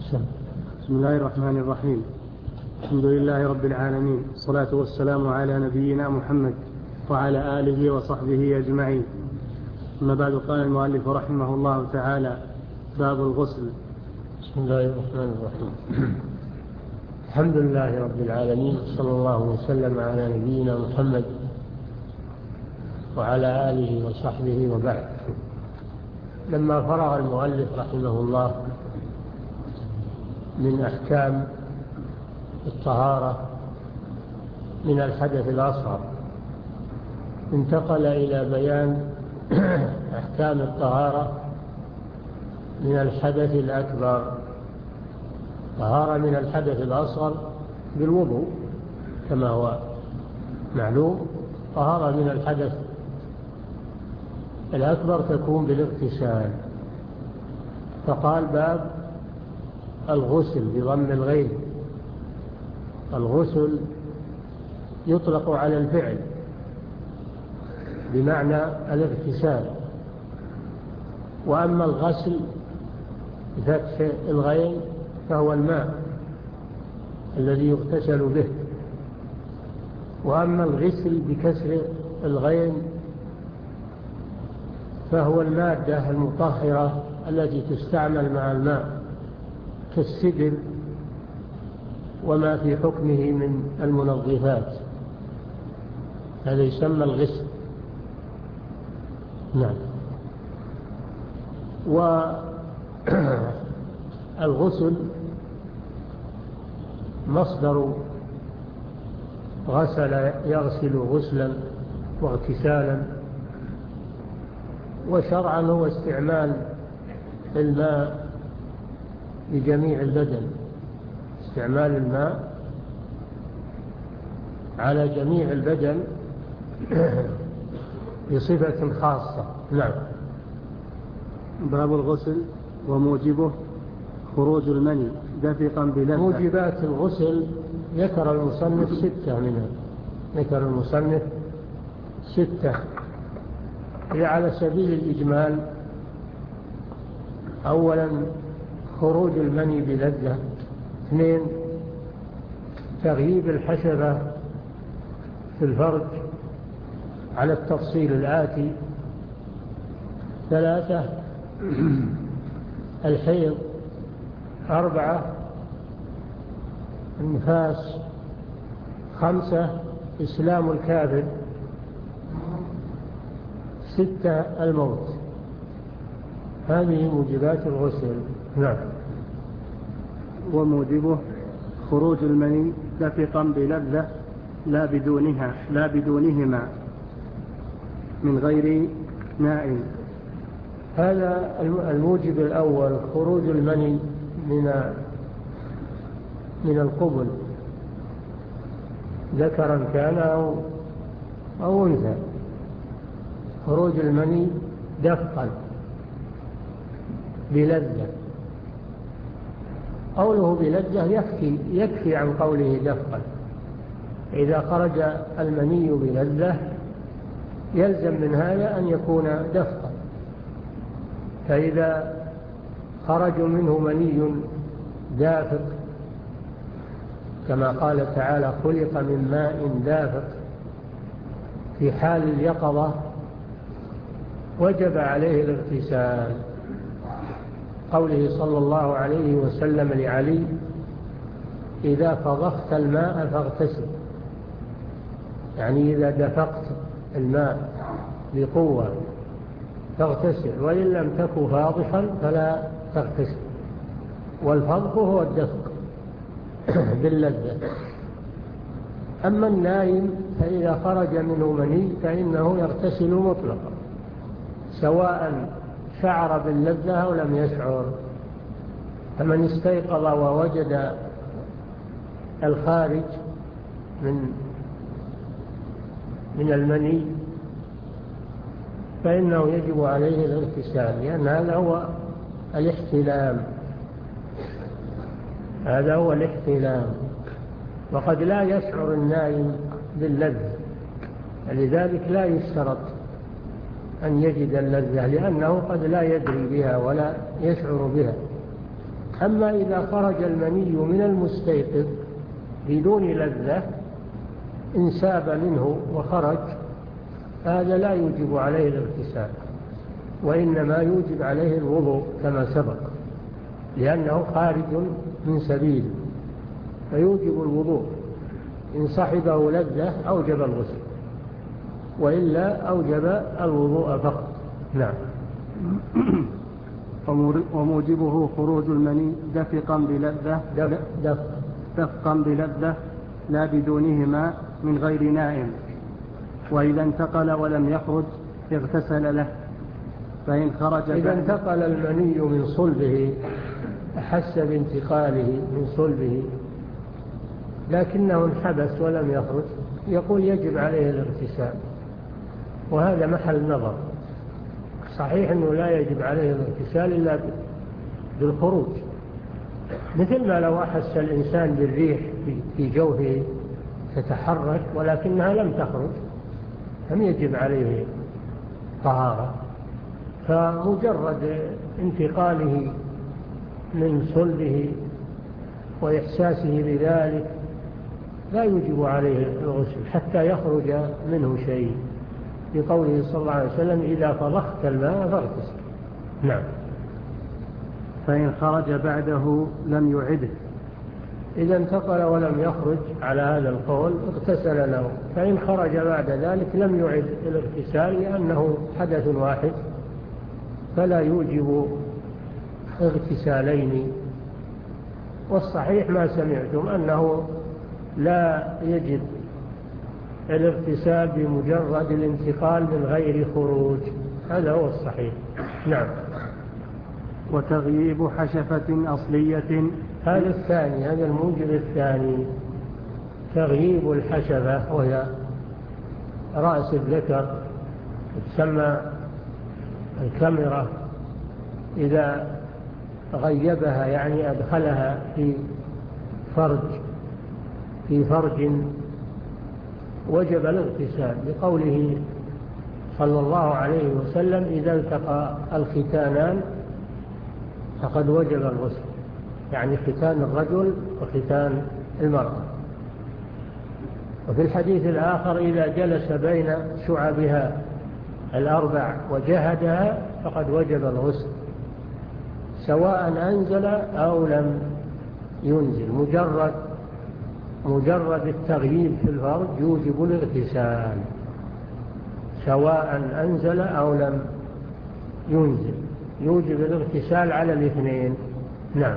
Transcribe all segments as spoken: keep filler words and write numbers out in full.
بسم الله الرحمن الرحيم. الحمد لله رب العالمين، الصلاة والسلام على نبينا محمد وعلى آله وصحبه أجمعين. أما بعد، قال المؤلف رحمه الله تعالى: باب الغسل. بسم الله الرحمن الرحيم. الحمد لله رب العالمين، صلى الله وسلم على نبينا محمد وعلى آله وصحبه وبعد. لما فرغ المؤلف رحمه الله من أحكام الطهارة من الحدث الأصغر، انتقل إلى بيان أحكام الطهارة من الحدث الأكبر. طهارة من الحدث الأصغر بالوضوء كما هو معلوم، طهارة من الحدث الأكبر تكون بالاغتسال. فقال: باب الغسل بضم الغين. الغسل يطلق على الفعل بمعنى الاغتسال، وأما الغسل بفتح الغين فهو الماء الذي يغتسل به، وأما الغسل بكسر الغين فهو المادة المطهرة التي تستعمل مع الماء كالسدر وما في حكمه من المنظفات، هذا يسمى الغسل. نعم. والغسل مصدر غسل يغسل غسلا واغتسالا، وشرعا هو استعمال الماء لجميع البدن، استعمال الماء على جميع البدن بصفة خاصة. نعم. باب الغسل وموجبه خروج المني دافقا بلذة. موجبات الغسل ذكر المصنف ستة منها، ذكر المصنف ستة هي على سبيل الإجمال. أولا خروج المني بلذة. اثنين تغييب الحشفة في الفرج على التفصيل الآتي. ثلاثة الحيض. أربعة النفاس. خمسة إسلام الكافر. ستة الموت. هذه موجبات الغسل. نعم. وموجبه خروج المني دافقا بلذة لا بدونها لا بدونهما من غير ماء. هذا الموجب الأول خروج المني من من القبل، ذكرا كان أو, أو أنثى. خروج المني دفقا بلذة. قوله بلذة يكفي, يكفي عن قوله دفقا. إذا خرج المني بلذة يلزم من هذا أن يكون دفقا. فإذا خرج منه مني دافق كما قال تعالى: خلق من ماء دافق، في حال اليقظة وجب عليه الاغتسال. قوله صلى الله عليه وسلم لعلي: إذا فضخت الماء فاغتسل، يعني إذا دفقت الماء بقوة فاغتسل، وإن لم تكن فاضحا فلا تغتسل. والفضخ هو الدفق باللذة. أما النائم فإذا خرج منه مني فإنه يغتسل مطلقا، سواء شعر باللذة أو لم يشعر. فمن استيقظ ووجد الخارج من من المني فإنه يجب عليه الاغتسال، لأن هذا هو الاحتلام، هذا هو الاحتلام. وقد لا يشعر النائم باللذة، لذلك لا يشترط أن يجد اللذة، لأنه قد لا يدري بها ولا يشعر بها. أما إذا خرج المني من المستيقظ بدون لذة انساب منه وخرج، هذا لا يوجب عليه الاغتسال، وإنما يوجب عليه الوضوء كما سبق، لأنه خارج من سبيل، فيوجب الوضوء. إن صحبه لذة أوجب الغسل، وإلا أوجب الوضوء فقط. نعم. وموجبه خروج المني دفقا بلذة دفق دفقا بلذة لا بدونهما من غير نائم. وإذا انتقل ولم يخرج اغتسل له. فإن خرج إذا انتقل المني من صلبه، أحس بانتقاله من صلبه لكنه انحبس ولم يخرج، يقول يجب عليه الاغتسال، وهذا محل نظر. صحيح أنه لا يجب عليه الاغتسال إلا بالخروج، مثل ما لو أحس الإنسان بالريح في جوفه تتحرك ولكنها لم تخرج لم يجب عليه طهارة. فمجرد انتقاله من صلبه وإحساسه بذلك لا يجب عليه الغسل حتى يخرج منه شيء، بقوله صلى الله عليه وسلم إذا فضخت الماء فاغتسل. نعم. فإن خرج بعده لم يعده. إذا انتقل ولم يخرج على هذا القول اغتسل له، فإن خرج بعد ذلك لم يعد الاغتسال لأنه حدث واحد، فلا يوجب اغتسالين. والصحيح ما سمعتم أنه لا يجب الاغتسال بمجرد الانتقال من غير خروج، هذا هو الصحيح. نعم. وتغييب حشفة أصلية، هذا الثاني، هذا الموجب الثاني، تغييب الحشفة وهي رأس الذكر، تسمى الكاميرا، إذا غيبها يعني أدخلها في فرج في فرج وجب الاغتسال، لقوله صلى الله عليه وسلم إذا التقى الختانان فقد وجب الغسل، يعني ختان الرجل وختان المرأة. وفي الحديث الآخر إذا جلس بين شعبها الأربع وجهدها فقد وجب الغسل سواء أنزل أو لم ينزل، مجرد مجرد التغييب في الفرج يوجب الاغتسال سواء أنزل أو لم ينزل، يوجب الاغتسال على الاثنين. نعم.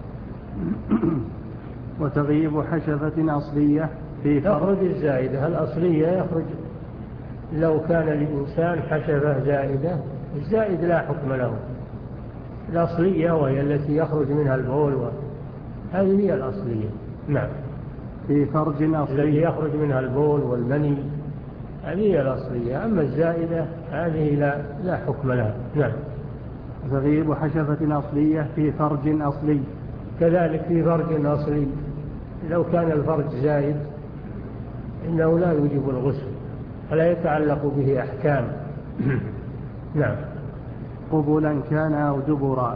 وتغييب حشفة أصلية في تخرج الزائدة الأصلية، يخرج لو كان للإنسان حشفة زائدة، الزائد لا حكم له، الأصلية وهي التي يخرج منها البول، هذه هي الأصلية. نعم. في فرج أصلي الذي يخرج منها البول والمني هذه هي الأصلية، أما الزائدة هذه لا, لا حكم لها. نعم. تغييب حشفة أصلية في فرج أصلي، كذلك في فرج أصلي لو كان الفرج زائد إنه لا يوجب الغسل ولا يتعلق به أحكام. نعم. قبلا كان أو دبرا،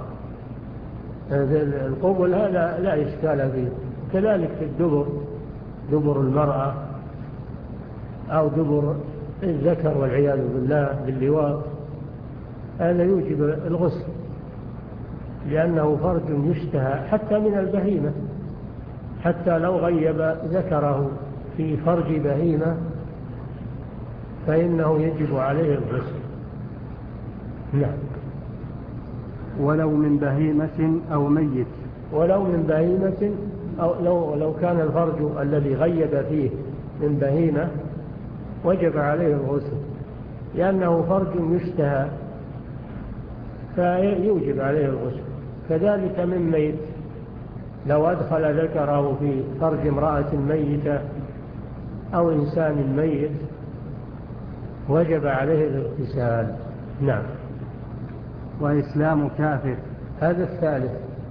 القبل هذا لا إشكال فيه، كذلك في الدبر، دبر المرأة أو دبر الذكر والعياذ بالله باللواط، هذا يوجب الغسل لأنه فرج يشتهى حتى من البهيمة، حتى لو غيب ذكره في فرج بهيمة فإنه يجب عليه الغسل. نعم. ولو من بهيمة أو ميت، ولو من بهيمة أو لو, لو كان الفرج الذي غيب فيه من بهيمة وجب عليه الغسل لأنه فرج يشتهى فيوجب عليه الغسل. كذلك من ميت، لو أدخل ذكره في فرج امرأة ميتة أو إنسان ميت وجب عليه الاغتسال. نعم. وإسلام كافر، هذا الثالث،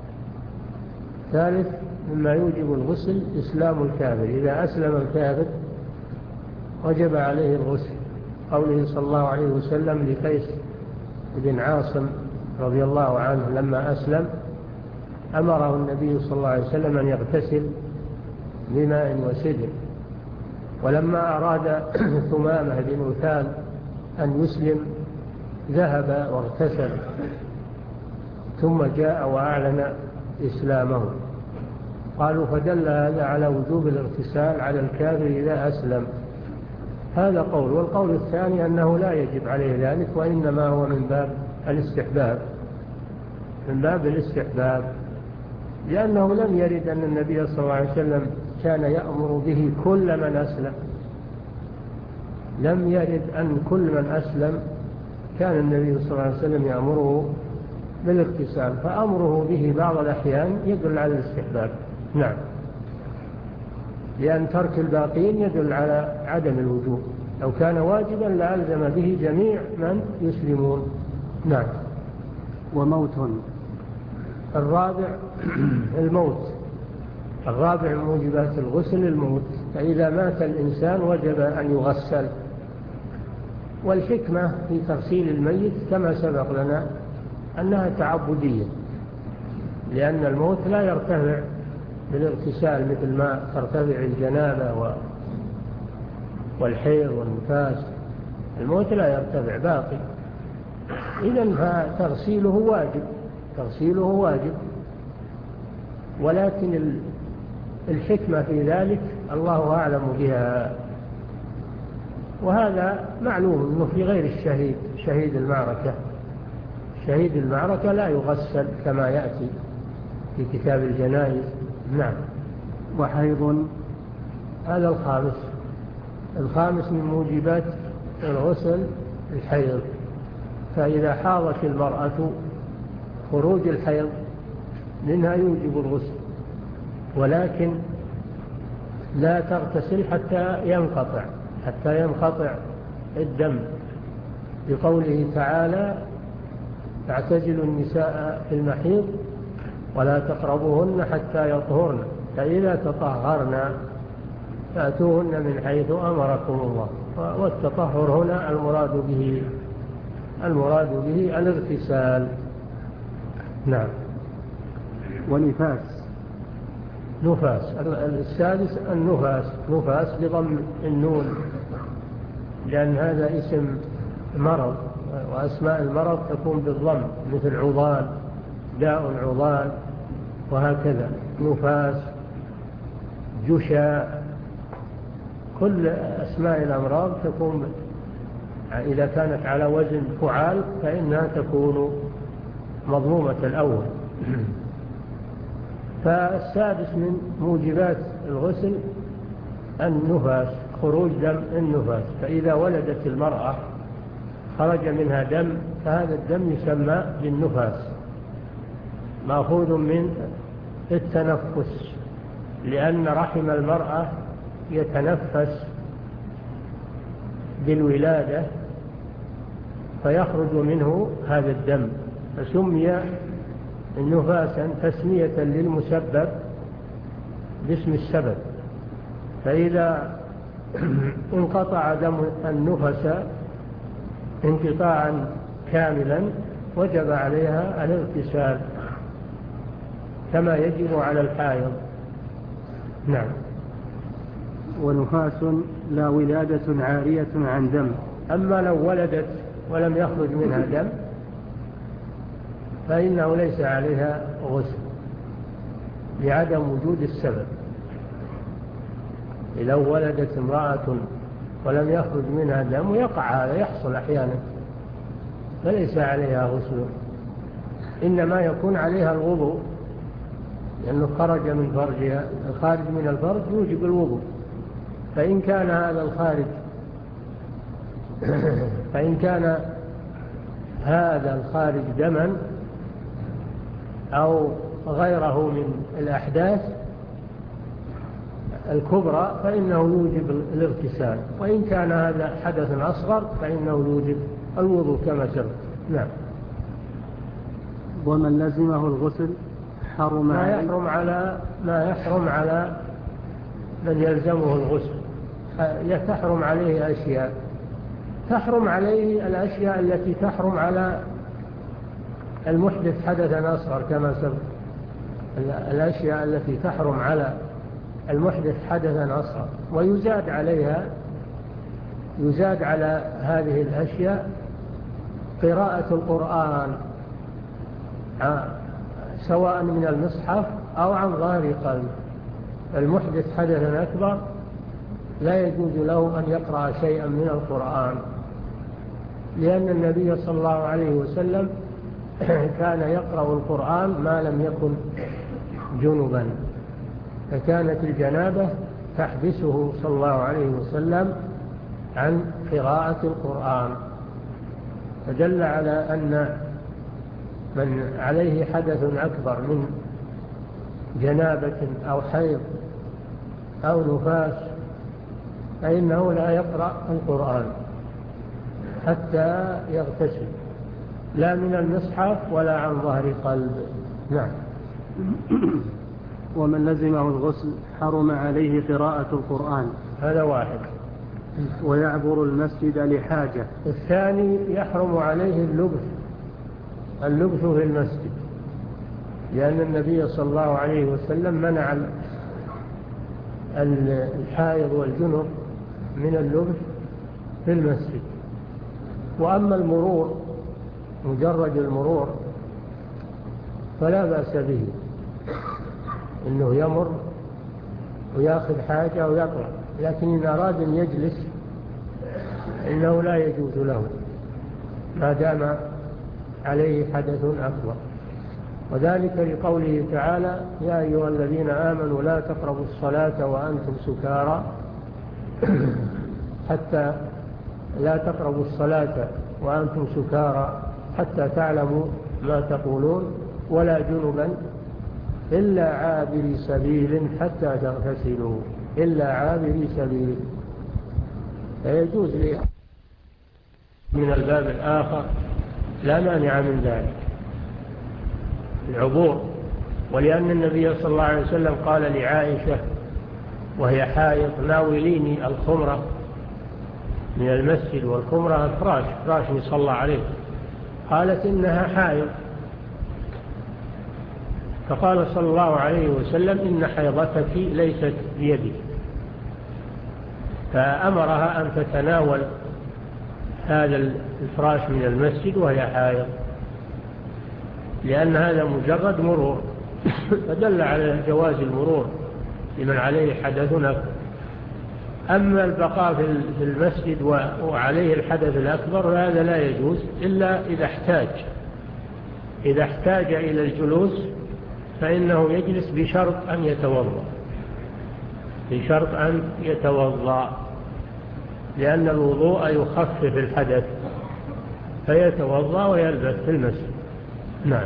ثالث مما يوجب الغسل إسلام الكافر، إذا أسلم الكافر وجب عليه الغسل، قوله صلى الله عليه وسلم لقيس بن عاصم رضي الله عنه لما أسلم أمره النبي صلى الله عليه وسلم أن يغتسل بماء وسدر. ولما أراد ثمامة بن أثال أن يسلم ذهب واغتسل ثم جاء وأعلن إسلامه. قالوا فدل هذا على وجوب الاغتسال على الكافر إذا أسلم. هذا قول. والقول الثاني أنه لا يجب عليه ذلك، وإنما هو من باب الاستحباب من باب الاستحباب لأنه لم يرد أن النبي صلى الله عليه وسلم كان يأمر به كل من أسلم. لم يرد أن كل من أسلم كان النبي صلى الله عليه وسلم يأمره بالاغتسال، فأمره به بعض الأحيان يدل على الاستحباب. نعم، لأن ترك الباقين يدل على عدم الوجوب. لو كان واجبا لألزم به جميع من يسلمون. نعم. وموت. الرابع الموت. الرابع من موجبات الغسل الموت، فإذا مات الإنسان وجب أن يغسل. والحكمة في تغسيل الميت كما سبق لنا أنها تعبدية، لأن الموت لا يرتفع بالاغتسال مثل ما ترتفع الجنابة والحيض والنفاس. الموت لا يرتفع باقي، إذن فتغسيله واجب تغسيله واجب ولكن الحكمة في ذلك الله أعلم بها. وهذا معلوم أنه في غير الشهيد شهيد المعركة شهيد المعركة لا يغسل كما يأتي في كتاب الجنائز. نعم. وحيض. هذا الخامس الخامس من موجبات الغسل الحيض. فإذا حاضت المرأة خروج الحيض منها يوجب الغسل، ولكن لا تغتسل حتى ينقطع حتى ينقطع الدم، بقوله تعالى تعتزلوا النساء في المحيض ولا تقربوهن حتى يطهرن فإذا تطهرن فأتوهن من حيث أمركم الله. والتطهر هنا المراد به المراد به الاغتسال. نعم. ونفاس. نفاس. السادس النفاس نفاس بضم النون، لأن هذا اسم مرض، وأسماء المرض تكون بالضم، مثل عضال داء عضال وهكذا. نفاس جشا، كل أسماء الأمراض تكون إذا كانت على وزن فعال فإنها تكون مضمومة الأول. فالسادس من موجبات الغسل النفاس، خروج دم النفاس. فإذا ولدت المرأة خرج منها دم فهذا الدم يسمى بالنفاس، مأخوذ من التنفس، لأن رحم المرأة يتنفس بالولادة فيخرج منه هذا الدم، فسمي النفاسا تسمية للمسبب باسم السبب. فإذا انقطع دم النفس انقطاعا كاملا وجب عليها الاغتسال كما يجب على الحائض. نعم. ونفاس لا ولادة عارية عن دم. أما لو ولدت ولم يخرج منها دم فإنه ليس عليها غسل لعدم وجود السبب. لو ولدت امرأة ولم يخرج منها دم، ويقع هذا يحصل أحيانا، فليس عليها غسل، إنما يكون عليها الوضوء، لأنه خرج من فرجها. الخارج من الفرج يوجب الوضوء، فإن كان هذا الخارج فإن كان هذا الخارج دما أو غيره من الأحداث الكبرى فإنه يوجب الاغتسال، وإن كان هذا حدث أصغر فإنه يوجب الوضوء كما سبق. نعم. ومن لزمه الغسل حرم ما يحرم على ما يحرم على من يلزمه الغسل، تحرم عليه أشياء تحرم عليه الأشياء التي تحرم على المحدث حدثا أصغر كما سبق. الأشياء التي تحرم على المحدث حدثا أصغر. ويزاد عليها يزاد على هذه الأشياء قراءة القرآن سواء من المصحف أو عن ظهر قلب. المحدث حدثا أكبر لا يجوز له أن يقرأ شيئا من القرآن، لأن النبي صلى الله عليه وسلم كان يقرأ القرآن ما لم يكن جنبا، فكانت الجنابة تحبسه صلى الله عليه وسلم عن قراءة القرآن، فدل على أن من عليه حدث أكبر من جنابة أو حيض أو نفاس فإنه لا يقرأ القرآن حتى يغتسل، لا من المصحف ولا عن ظهر قلب. نعم. ومن لزمه الغسل حرم عليه قراءة القرآن، هذا واحد. ويعبر المسجد لحاجة. الثاني يحرم عليه اللبث اللبث في المسجد، لأن النبي صلى الله عليه وسلم منع الحائض والجنب من اللبث في المسجد. وأما المرور مجرد المرور فلا بأس به، إنه يمر ويأخذ حاجة ويطلع، لكن إن أراد أن يجلس إنه لا يجوز له ما دام عليه حدث أكبر. وذلك لقوله تعالى: يا أيها الذين آمنوا لا تقربوا الصلاة وأنتم سكارى حتى لا تقربوا الصلاة وأنتم سكارى حتى تعلموا ما تقولون ولا جنبا إلا عابري سبيل حتى تغتسلوا إلا عابري سبيل. فيجوز لي من الباب الآخر لا مانع من ذلك العبور. ولأن النبي صلى الله عليه وسلم قال لعائشة وهي حائض: ناوليني الخمرة من المسجد، والخمرة فراش فراش يصلى عليه. قالت: إنها حائض. فقال صلى الله عليه وسلم: إن حيضتك ليست بيدي. فأمرها أن تتناول هذا الفراش من المسجد وهي حائض، لأن هذا مجرد مرور فدل على جواز المرور لمن عليه حدث أكبر. أما البقاء في المسجد وعليه الحدث الأكبر هذا لا يجوز إلا إذا احتاج إذا احتاج إلى الجلوس فإنه يجلس بشرط أن يتوضأ بشرط أن يتوضأ لأن الوضوء يخفف الحدث، فيتوضأ ويلبس في المسجد. نعم.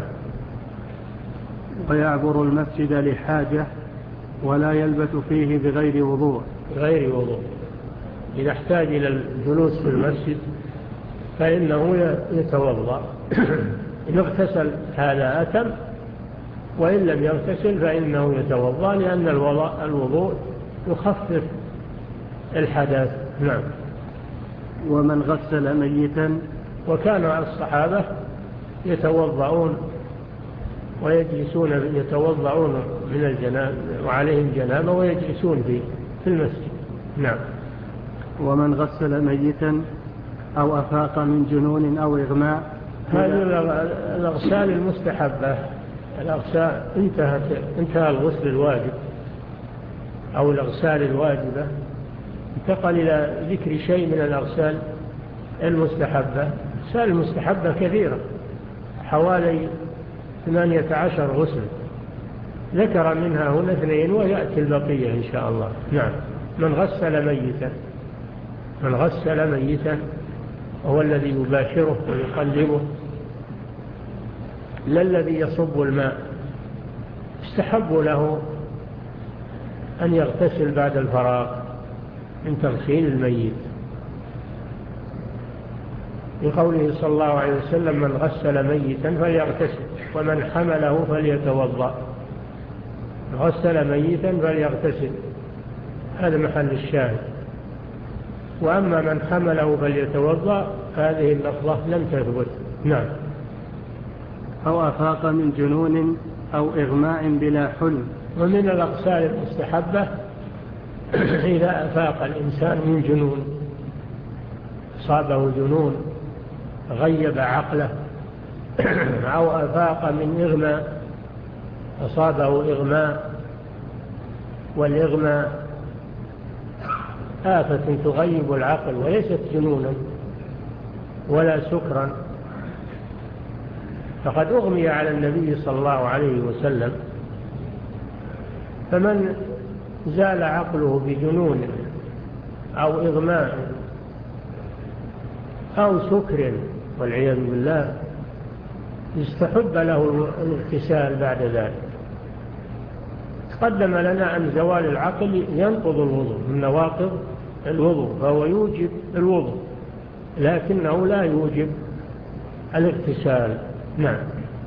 ويعبر المسجد لحاجة ولا يلبث فيه بغير وضوء غير وضوء إذا احتاج إلى الجلوس في المسجد فإنه يتوضأ إن اغتسل هذا أتم، وإن لم يغتسل فإنه يتوضأ لأن الوضوء يخفف الحدث. نعم. ومن غسل ميتا، وكان الصحابة يتوضعون ويجلسون يتوضعون من الجنابة وعليهم جنابة ويجلسون في في المسجد. نعم. ومن غسل ميتا أو أفاق من جنون أو إغماء، هذه الأغسال المستحبة. الأغسال انتهت انتهى الغسل الواجب أو الأغسال الواجبة، انتقل إلى ذكر شيء من الأغسال المستحبة. الأغسال المستحبة كثيرة حوالي ثمانية عشر غسل، ذكر منها هنا اثنين ويأتي البقية إن شاء الله. نعم. من غسل ميتا من غسل ميتا هو الذي يباشره ويقلبه، لا الذي يصب الماء. استحب له أن يغتسل بعد الفراغ من تغسيل الميت، لقوله صلى الله عليه وسلم: من غسل ميتا فليغتسل ومن حمله فليتوضأ. غسل ميتا فليغتسل، هذا محل الشاهد. وأما من حمله فليتوضأ هذه اللفظة لم تثبت. نعم. أو أفاق من جنون أو إغماء بلا حلم. ومن الأغسال المستحبة إذا أفاق الإنسان من جنون، أصابه جنون غيب عقله، أو أفاق من إغماء، أصابه إغماء، والإغماء آفة تغيب العقل وليست جنونا ولا سكرا. فقد أغمي على النبي صلى الله عليه وسلم، فمن زال عقله بجنون أو إغماء أو سكر والعياذ بالله يستحب له الاغتسال بعد ذلك. تقدم لنا أن زوال العقل ينقض الوضوء، من نواقض الوضوء، فهو يوجب الوضوء لكنه لا يوجب الاغتسال. نعم.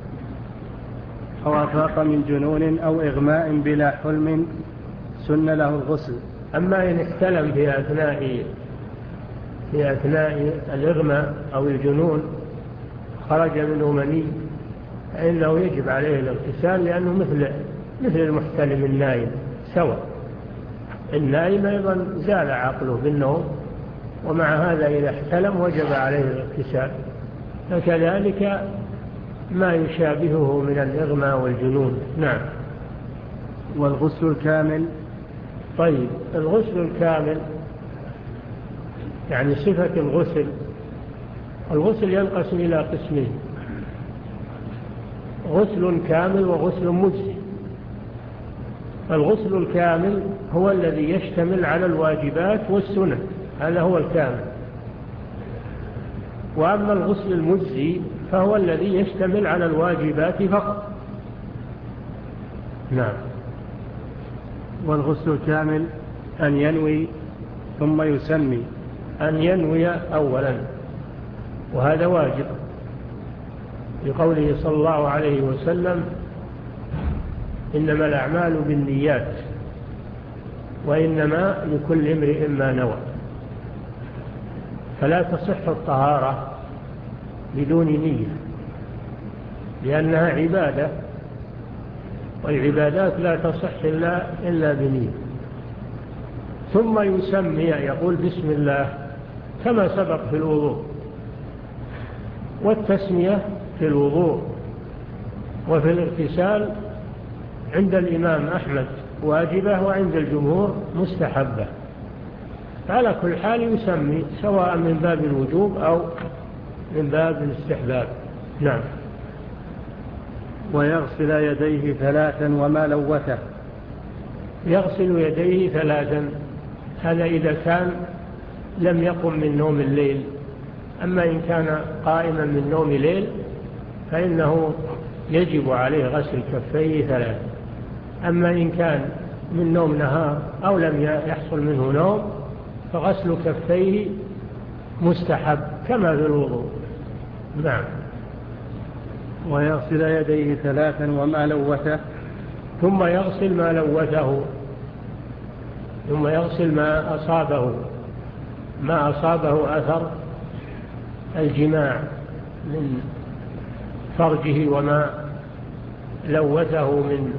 أو أفاق من جنون أو إغماء بلا حلم سن له الغسل. أما إن احتلم في أثناء في أثناء الإغماء أو الجنون خرج منه مني فإنه يجب عليه الاغتسال، لأنه مثل مثل المحتلم النائم سواء. النائم أيضا زال عقله بالنوم، ومع هذا إذا احتلم وجب عليه الاغتسال، فكذلك ما يشابهه من الإغماء والجنون. نعم. والغسل الكامل. طيب، الغسل الكامل يعني صفة الغسل. الغسل ينقسم إلى قسمين: غسل كامل وغسل مجزي. الغسل الكامل هو الذي يشتمل على الواجبات والسنن، هذا هو الكامل. وأما الغسل المجزي فهو الذي يشتمل على الواجبات فقط. نعم. والغسل الكامل أن ينوي ثم يسمي. أن ينوي أولا، وهذا واجب لقوله صلى الله عليه وسلم: إنما الأعمال بالنيات وإنما لكل امرئ ما نوى. فلا تصح الطهارة بدون نية، لأنها عبادة، والعبادات لا تصح إلا, إلا بنية. ثم يسمي، يقول بسم الله كما سبق في الوضوء. والتسمية في الوضوء وفي الاغتسال عند الإمام أحمد واجبة، وعند الجمهور مستحبة. على كل حال يسمي، سواء من باب الوجوب أو من باب الاستحباب. نعم. ويغسل يديه ثلاثا وما لوته. يغسل يديه ثلاثا، هذا إذا كان لم يقم من نوم الليل. أما إن كان قائما من نوم ليل فإنه يجب عليه غسل كفيه ثلاثا. أما إن كان من نوم نهار أو لم يحصل منه نوم فغسل كفيه مستحب كما في الوضوء. نعم. ويغسل يديه ثلاثا وما لوته. ثم يغسل ما لوته، ثم يغسل ما أصابه ما أصابه أثر الجماع من فرجه، وما لوته من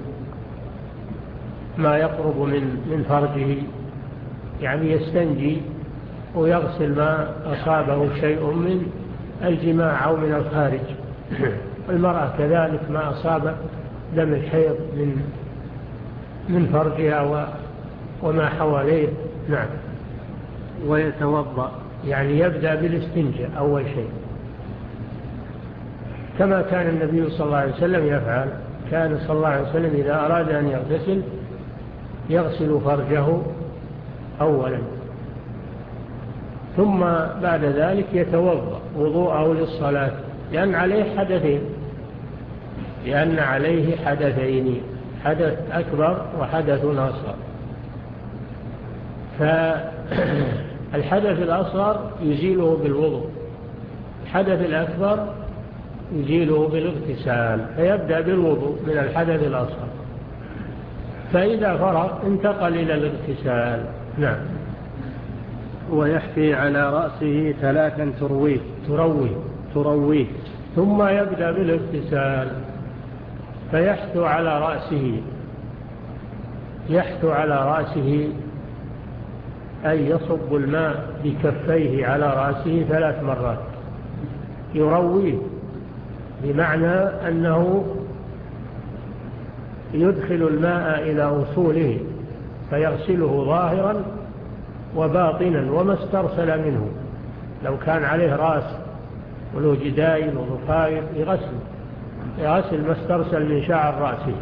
ما يقرب من من فرجه، يعني يستنجي ويغسل ما أصابه شيء من الجماع أو من الخارج. المرأة كذلك ما أصاب دم الحيض من من فرجها وما حواليه. نعم. ويتوضأ، يعني يبدأ بالاستنجاء أول شيء، كما كان النبي صلى الله عليه وسلم يفعل. كان صلى الله عليه وسلم إذا أراد أن يغتسل يغسل فرجه أولا، ثم بعد ذلك يتوضأ وضوءه للصلاة، لأن عليه حدثين لأن عليه حدثين حدث أكبر وحدث أصغر. فالحدث الأصغر يزيله بالوضوء، الحدث الأكبر يزيله بالاغتسال، فيبدأ بالوضوء من الحدث الأصغر، فإذا فرغ انتقل إلى الاغتسال. نعم. ويحفي على رأسه ثلاثا ترويه ترويه ترويه ثم يبدأ بالاغتسال. فيحثو على رأسه، يحثو على رأسه أي يصب الماء بكفيه على رأسه ثلاث مرات، يرويه، بمعنى أنه يدخل الماء إلى أصوله فيغسله ظاهرا وباطنا وما استرسل منه. لو كان عليه رأس ولو جدايل وضفائر يغسل يغسل ما استرسل من شعر رأسه،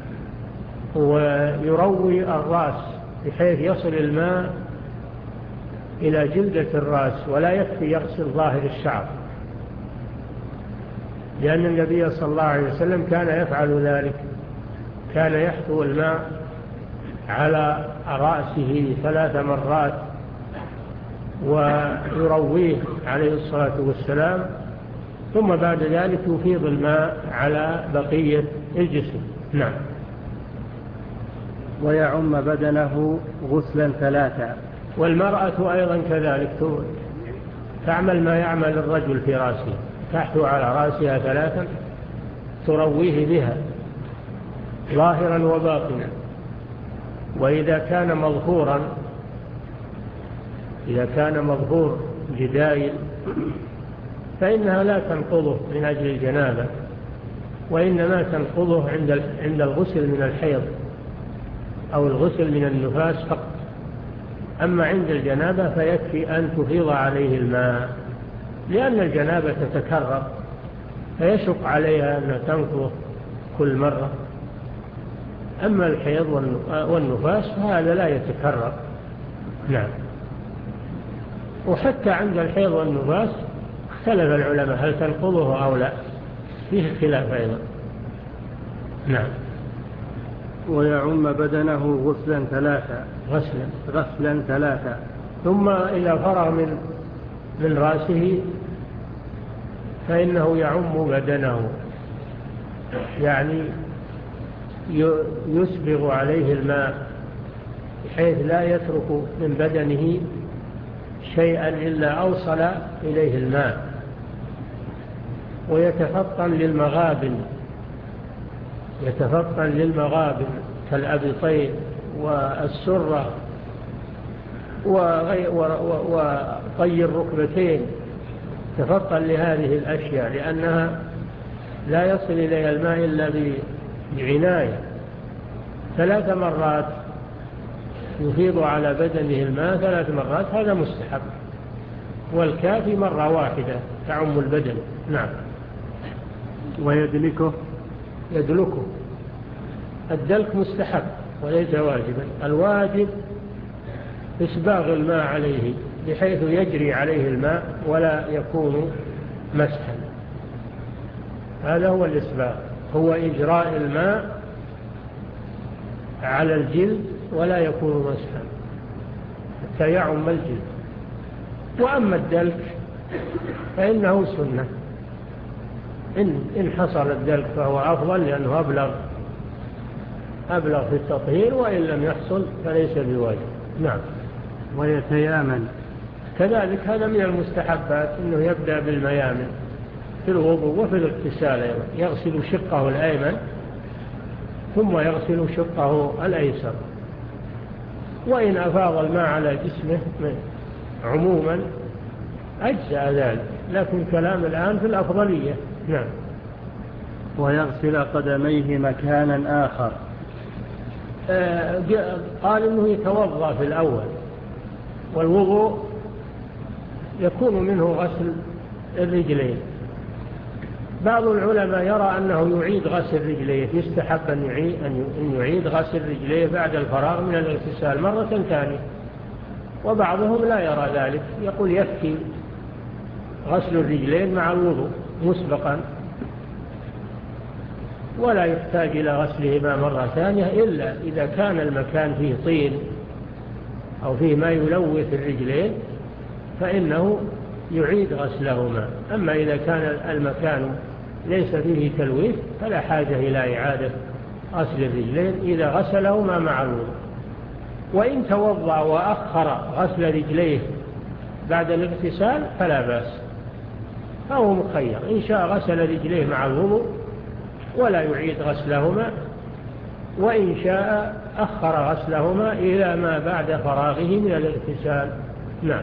ويروي الرأس بحيث يصل الماء إلى جلدة الرأس، ولا يكفي يغسل ظاهر الشعر، لأن النبي صلى الله عليه وسلم كان يفعل ذلك، كان يحثو الماء على رأسه ثلاث مرات ويرويه عليه الصلاة والسلام، ثم بعد ذلك يفيض الماء على بقية الجسم. نعم. ويعم بدنه غسلا ثلاثا. والمرأة أيضا كذلك تعمل ما يعمل الرجل في رأسه، تحثو على رأسها ثلاثا ترويه بها ظاهرا وباطنا. وإذا كان مظهورا إذا كان مظهور جدايل فإنها لا تنقضه من أجل الجنابة، وإنما تنقضه عند عند الغسل من الحيض أو الغسل من النفاس فقط. أما عند الجنابة فيكفي أن تفيض عليه الماء، لأن الجنابة تتكرر فيشق عليها أن تنقضه كل مرة. أما الحيض والنفاس فهذا لا يتكرر. نعم. وحتى عند الحيض والنفاس اختلف العلماء هل تنقضه أو لا، فيه خلاف أيضا. نعم. ويعم بدنه غسلا ثلاثا. غسلا غسلا ثلاثا. ثم إذا فرغ من من رأسه فإنه يعم بدنه، يعني يسبغ عليه الماء بحيث لا يترك من بدنه شيئا إلا أوصل إليه الماء، ويتفطن للمغابن يتفطن للمغابن كالأبطين والسرة وطي الركبتين، تفطن لهذه الأشياء لأنها لا يصل إليها الماء إلا بعناية. ثلاث مرات يفيض على بدنه الماء ثلاث مرات، هذا مستحب، والكافي مرة واحدة تعم البدن. نعم. ويدلكه. يدلكه الدلك مستحب وليس واجبا، الواجب إسباغ الماء عليه بحيث يجري عليه الماء ولا يكون مسحا، هذا هو الإسباغ، هو إجراء الماء على الجلد ولا يكون مسحا حتى يعم الجلد. وأما الدلك فإنه سنة، إن, إن حصل الدلك فهو أفضل لأنه أبلغ أبلغ في التطهير، وإن لم يحصل فليس بواجب. نعم. ويتيامن كذلك هذا من المستحبات، أنه يبدأ بالميامن في الوضوء وفي الاغتسال أيضا، يغسل شقه الأيمن ثم يغسل شقه الأيسر، وإن أفاض الماء على جسمه عموما أجزأ ذلك، لكن كلام الآن في الأفضلية. نعم. ويغسل قدميه مكانا آخر. آه قال إنه يتوضأ في الأول، والوضوء يكون منه غسل الرجلين. بعض العلماء يرى أنه يعيد غسل رجليه، يستحب أن يعيد, أن يعيد غسل رجليه بعد الفراغ من الاغتسال مرة ثانية، وبعضهم لا يرى ذلك، يقول يكفي غسل الرجلين مع الوضوء مسبقا ولا يحتاج إلى غسلهما مرة ثانية، إلا إذا كان المكان فيه طين أو فيه ما يلوث الرجلين فإنه يعيد غسلهما. أما إذا كان المكان ليس فيه تلويث فلا حاجة إلى إعادة غسل الرجلين إذا غسلهما مع الوضوء. وإن توضأ وأخر غسل رجليه بعد الاغتسال فلا بأس، فهو مخير، إن شاء غسل رجليه مع الوضوء ولا يعيد غسلهما، وإن شاء أخر غسلهما إلى ما بعد فراغه من الاغتسال. نعم.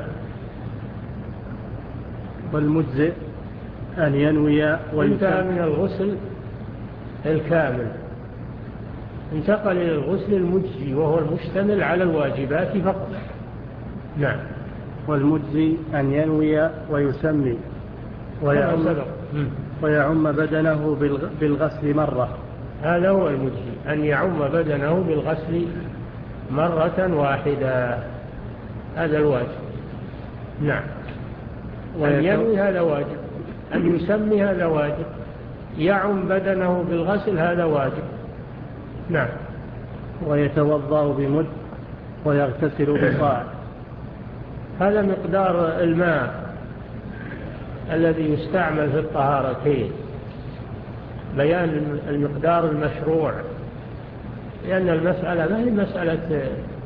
والمجزئ أن ينوي وانتهى من الغسل الكامل، انتقل إلى الغسل المجزي وهو المشتمل على الواجبات فقط. نعم. والمجزي أن ينوي ويسمي ويعم, ويعم بدنه بالغسل مرة. هذا هو المجزي، أن يعم بدنه بالغسل مرة واحدة، هذا الواجب. نعم. أن ينوي هذا واجب، أن يسمي هذا واجب، يعم بدنه بالغسل هذا واجب. نعم. ويتوضأ بمد ويغتسل بصاع. هذا مقدار الماء الذي يستعمل في الطهارتين، بيان المقدار المشروع، لأن المسألة ما هي مسألة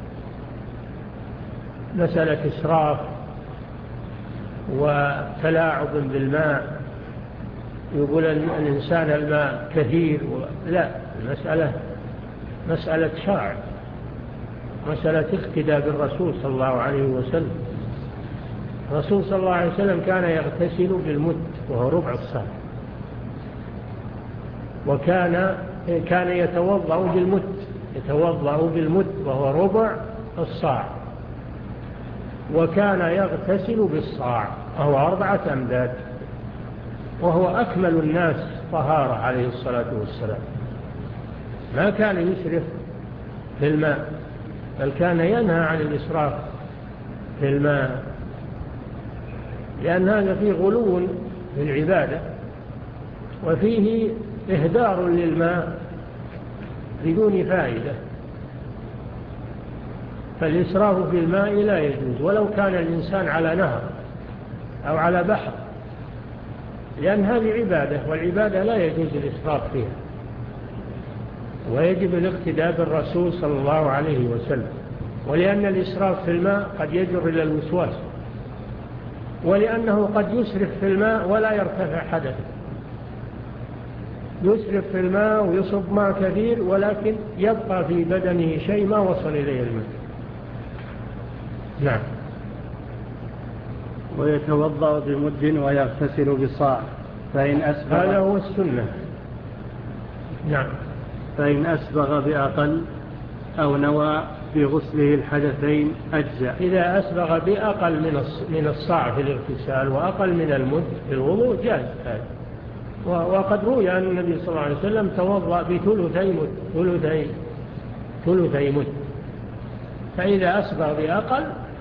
مسألة إسراف وتلاعب بالماء، يقول الإنسان الماء كثير و... لا، المسألة مسألة شرع، مسألة اقتداء بالرسول صلى الله عليه وسلم. الرسول صلى الله عليه وسلم كان يغتسل بالمد وهو ربع الصاع، وكان كان يتوضأ بالمد يتوضأ بالمد وهو ربع الصاع، وكان يغتسل بالصاع وهو أربعة أمداد، وهو أكمل الناس طهارة عليه الصلاة والسلام. ما كان يسرف في الماء، بل كان ينهى عن الإسراف في الماء، لأن هذا فيه غلو في العبادة، وفيه إهدار للماء بدون فائدة. فالإسراف في الماء لا يجوز ولو كان الإنسان على نهر أو على بحر، لأن هذه عبادة، والعبادة لا يجوز الإسراف فيها، ويجب الاقتداء بالرسول صلى الله عليه وسلم. ولأن الإسراف في الماء قد يجر إلى الوسواس، ولأنه قد يسرف في الماء ولا يرتفع حدث، يسرف في الماء ويصب ماء كثير ولكن يبقى في بدنه شيء ما وصل إليه الماء. نعم. ويتوضأ بمد ويغتسل بصاع، فإن أسبغ، هذا هو السنة. نعم. فإن أسبغ بأقل أو نوى بغسله الحدثين أجزاء. إذا أسبغ بأقل من الصاع في الاغتسال وأقل من المد في الوضوء جاز هذا. وقد روي أن النبي صلى الله عليه وسلم توضأ بثلثي مد ثلثي ثلثي مد، فإذا أسبغ بأقل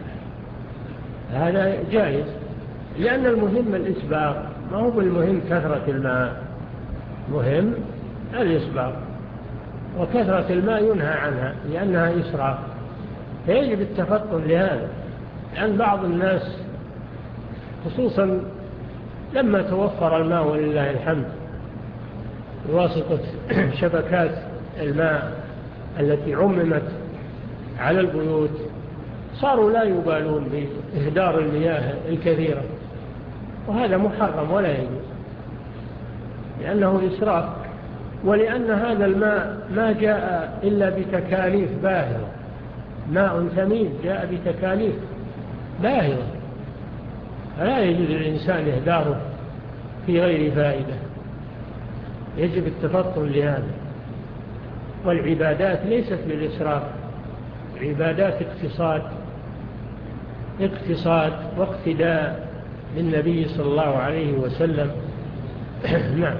هذا جائز، لأن المهم الإسباغ، ما هو بالمهم كثرة الماء، مهم الإسباغ، وكثرة الماء ينهى عنها لأنها إسراف، فيجب التفطن لهذا. لأن بعض الناس خصوصا لما توفر الماء ولله الحمد بواسطة شبكات الماء التي عممت على البيوت، صاروا لا يبالون بإهدار المياه الكثيرة، وهذا محرم ولا يجوز، لأنه إسراف، ولأن هذا الماء ما جاء إلا بتكاليف باهظة، ماء ثمين جاء بتكاليف باهظة، فلا يجوز للإنسان إهداره في غير فائدة، يجب التفطن لهذا. والعبادات ليست بالإسراف، العبادات اقتصاد اقتصاد واقتداء بالنبي صلى الله عليه وسلم. نعم.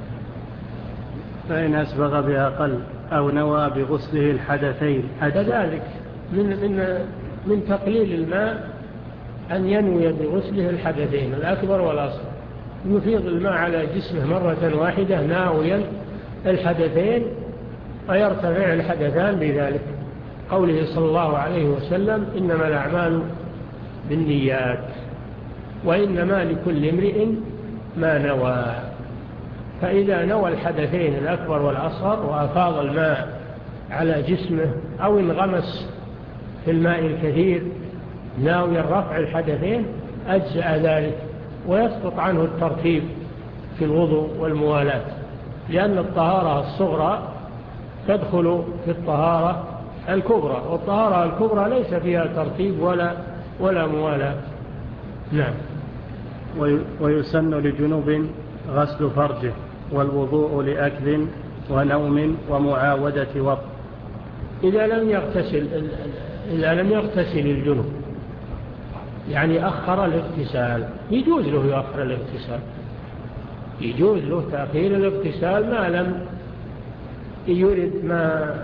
فإن أسبغ بأقل أو نوى بغسله الحدثين كذلك من, من, من تقليل الماء أن ينوي بغسله الحدثين الأكبر والأصغر، يفيض الماء على جسمه مرة واحدة ناويا الحدثين ويرتفع الحدثان بذلك، قوله صلى الله عليه وسلم إنما الأعمال بالنيات وإنما لكل امرئ ما نوى. فإذا نوى الحدثين الأكبر والأصغر وأفاض الماء على جسمه أو انغمس في الماء الكثير ناوي الرفع الحدثين أجزأ ذلك، ويسقط عنه الترتيب في الوضوء والموالاة. لأن الطهارة الصغرى تدخل في الطهارة الكبرى، والطهارة الكبرى ليس فيها ترتيب ولا ولا موالاة. نعم. ويسن لجنوب غسل فرجه والوضوء لأكل ونوم ومعاودة وطء. إذا لم يغتسل إذا لم يغتسل الجنوب، يعني أخر الاغتسال، يجوز له يؤخر الاغتسال، يجوز له تأخير الاغتسال ما لم يرد ما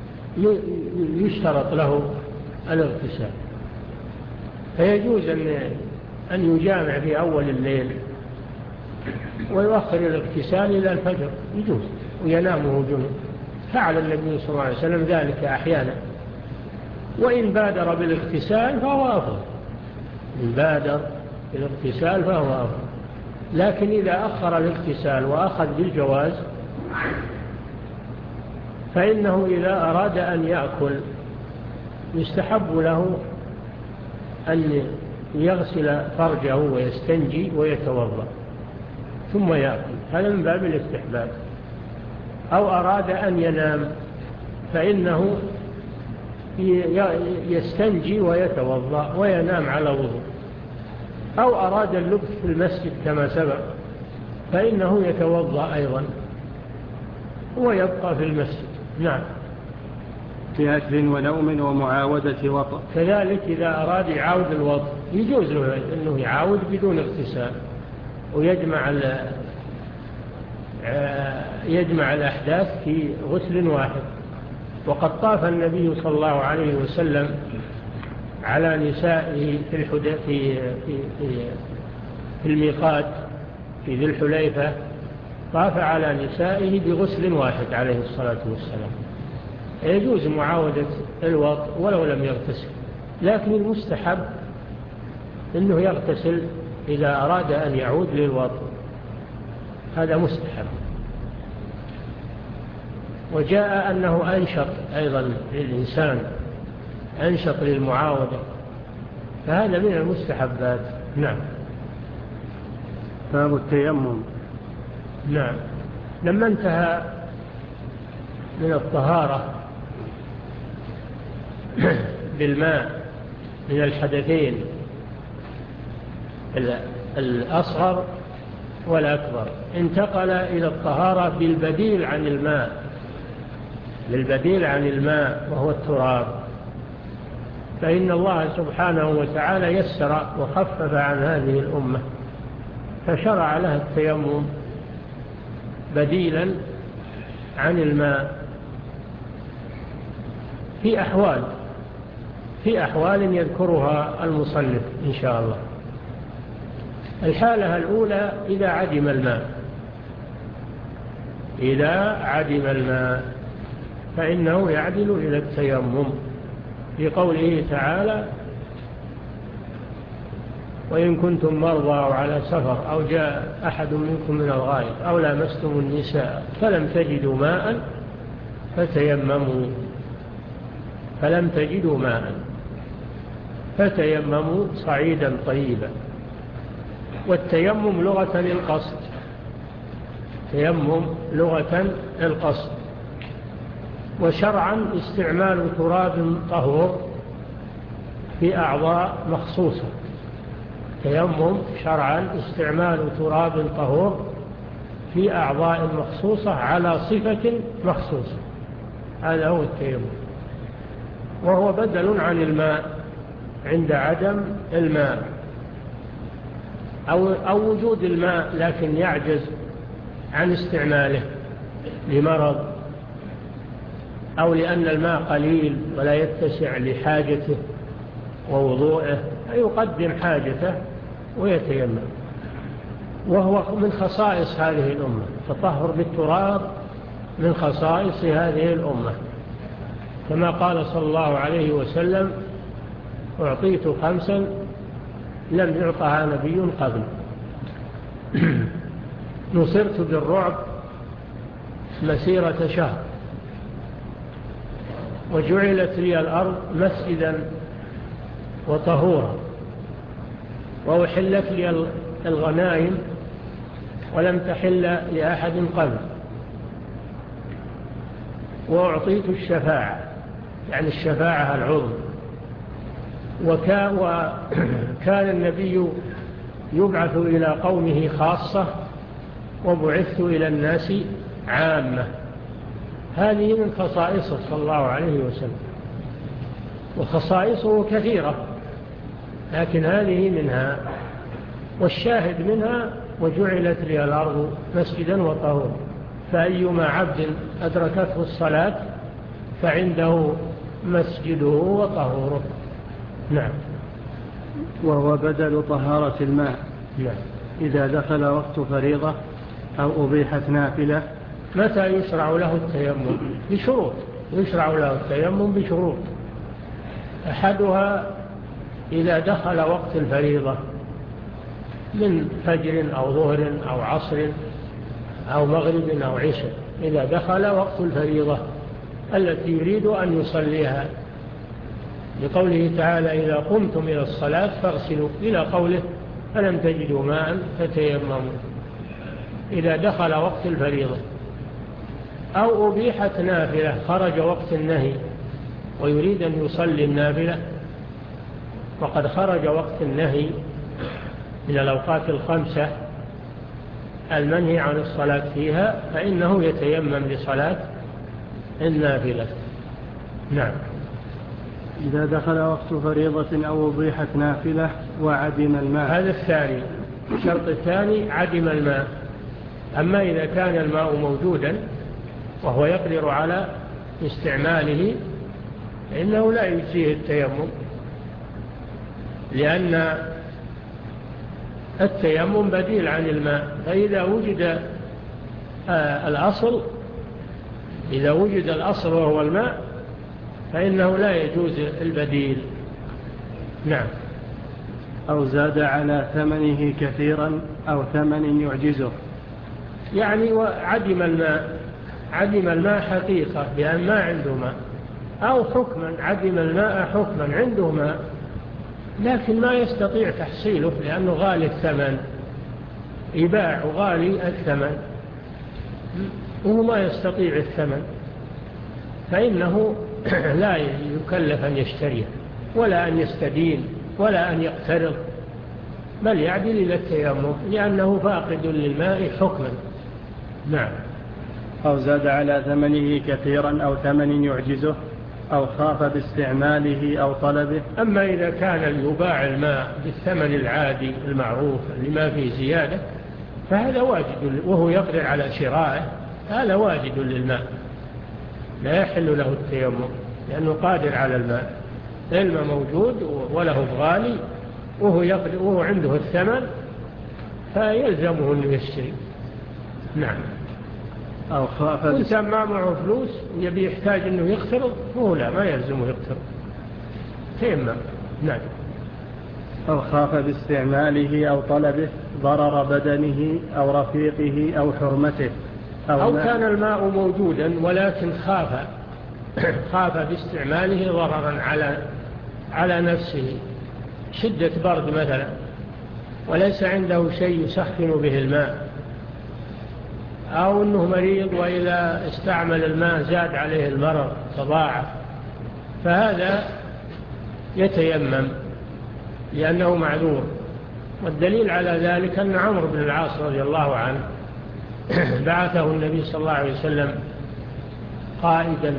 يشترط له الاغتسال، فيجوز أن أن يجامع في أول الليل ويؤخر الاغتسال إلى الفجر، يجوز، وينامه جنوب. فعل النبي صلى الله عليه وسلم ذلك أحيانا. وإن بادر بالاغتسال فهو أفضل، إن بادر بالاغتسال فهو أفضل. لكن إذا أخر الاغتسال وأخذ بالجواز فإنه إذا أراد أن يأكل يستحب له أن يغسل فرجه ويستنجي ويتوضأ ثم يأكل، هذا من باب الاستحباب. أو أراد أن ينام فإنه يستنجي ويتوضأ وينام على وضوء. أو أراد اللبس في المسجد كما سبق فإنه يتوضأ أيضا ويبقى في المسجد. نعم. في أكل ونوم ومعاودة وطء. كذلك إذا أراد يعاود الوطء يجوز له أنه يعاود بدون اغتسال ويجمع يجمع الأحداث في غسل واحد. وقد طاف النبي صلى الله عليه وسلم على نسائه في الحد... في في في, في الميقات في ذي الحليفة، طاف على نسائه بغسل واحد عليه الصلاة والسلام. يجوز معاودة الوطء ولو لم يغتسل، لكن المستحب أنه يغتسل إذا أراد أن يعود للوطء، هذا مستحب. وجاء أنه أنشط أيضا للإنسان، أنشط للمعاودة، فهذا من المستحبات. نعم. باب التيمم. نعم. لما انتهى من الطهارة بالماء من الحدثين الأصغر والأكبر، انتقل إلى الطهارة بالبديل عن الماء بالبديل عن الماء وهو التراب. فإن الله سبحانه وتعالى يسر وخفف عن هذه الأمة فشرع لها التيمم بديلا عن الماء في أحوال في أحوال يذكرها المصنف إن شاء الله. الحالة الأولى إذا عدم الماء إذا عدم الماء فإنه يعدل إلى التيمم في قوله تعالى: وإن كنتم مرضى أو على سفر أو جاء أحد منكم من الغائط أو لامستم النساء فلم تجدوا ماء فتيمموا فلم تجدوا ماء فتيمموا صعيدا طيبا. والتيمم لغة القصد، تيمم لغة القصد، وشرعا استعمال تراب طهور في أعضاء مخصوصة. تيمم شرعا استعمال تراب طهور في أعضاء مخصوصة على صفة مخصوصة، هذا هو التيمم. وهو بدل عن الماء عند عدم الماء أو, أو وجود الماء لكن يعجز عن استعماله لمرض أو لأن الماء قليل ولا يتسع لحاجته ووضوءه، فيقدم حاجته ويتيمم. وهو من خصائص هذه الأمة، التطهر بالتراب من خصائص هذه الأمة، كما قال صلى الله عليه وسلم: أعطيت خمسا لم يعطها نبي قبل، نصرت بالرعب مسيرة شهر، وجعلت لي الأرض مسجدا وطهورا، وأحلت لي الغنائم ولم تحل لأحد قبل، وأعطيت الشفاعة، يعني الشفاعة العظمى. وكان, وكان النبي يبعث إلى قومه خاصة وبعثت إلى الناس عامة. هذه من خصائصه صلى الله عليه وسلم، وخصائصه كثيرة لكن هذه منها. والشاهد منها: وجعلت لي الأرض مسجدا وطهورا، فأيما عبد أدركته الصلاة فعنده مسجده وطهوره. نعم. وهو بدل طهارة الماء. نعم. إذا دخل وقت فريضة أو أبيحت نافلة. متى يشرع له التيمم؟ بشروط. يشرع له التيمم بشروط. أحدها إذا دخل وقت الفريضة من فجر أو ظهر أو عصر أو مغرب أو عشاء، إذا دخل وقت الفريضة التي يريد أن يصليها، لقوله تعالى: إذا قمتم إلى الصلاة فاغسلوا، إلى قوله: فلم تجدوا ماء فتيمموا. إذا دخل وقت الفريضة. أو أبيحت نافلة، خرج وقت النهي ويريد أن يصلي النافلة وقد خرج وقت النهي من الأوقات الخمسة المنهي عن الصلاة فيها، فإنه يتيمم لصلاة النافلة. نعم. إذا دخل وقت فريضة أو أبيحت نافلة وعدم الماء. هذا الثاني. الشرط الثاني عدم الماء. أما إذا كان الماء موجودا وهو يقدر على استعماله فإنه لا يجزيه التيمم، لأن التيمم بديل عن الماء. فإذا وجد الأصل إذا وجد الأصل وهو الماء فإنه لا يجوز البديل. نعم. أو زاد على ثمنه كثيرا أو ثمن يعجزه، يعني عدم الماء عدم الماء حقيقة لأن ما عنده ماء، أو حكما عدم الماء حكما عنده ماء لكن ما يستطيع تحصيله لأنه غالي الثمن، يباع غالي الثمن وهو ما يستطيع الثمن، فإنه لا يكلف أن يشتريه ولا أن يستدين ولا أن يقترض، بل يعدل إلى التيمم لأنه فاقد للماء حكما. نعم. أو زاد على ثمنه كثيرا أو ثمن يعجزه أو خاف باستعماله أو طلبه. أما إذا كان يباع الماء بالثمن العادي المعروف اللي ما فيه زيادة فهذا واجد، وهو يقدر على شرائه هذا واجد للماء، لا يحل له التيمم لأنه قادر على الماء، الماء موجود وله غالي وهو, يقدر وهو عنده الثمن فيلزمه أنه يشتري. نعم. أو خاف وإنسان ما معه فلوس يبي يحتاج أنه يقترض هو لا ما يلزمه يقترض تيمم. نعم. أو خاف باستعماله أو طلبه ضرر بدنه أو رفيقه أو حرمته، أو, أو كان الماء موجودا ولكن خاف خاف باستعماله ضررا على على نفسه، شدة برد مثلا وليس عنده شيء يسخن به الماء، أو أنه مريض وإذا استعمل الماء زاد عليه المرض تضاعف، فهذا يتيمم لأنه معذور. والدليل على ذلك أن عمرو بن العاص رضي الله عنه بعثه النبي صلى الله عليه وسلم قائدا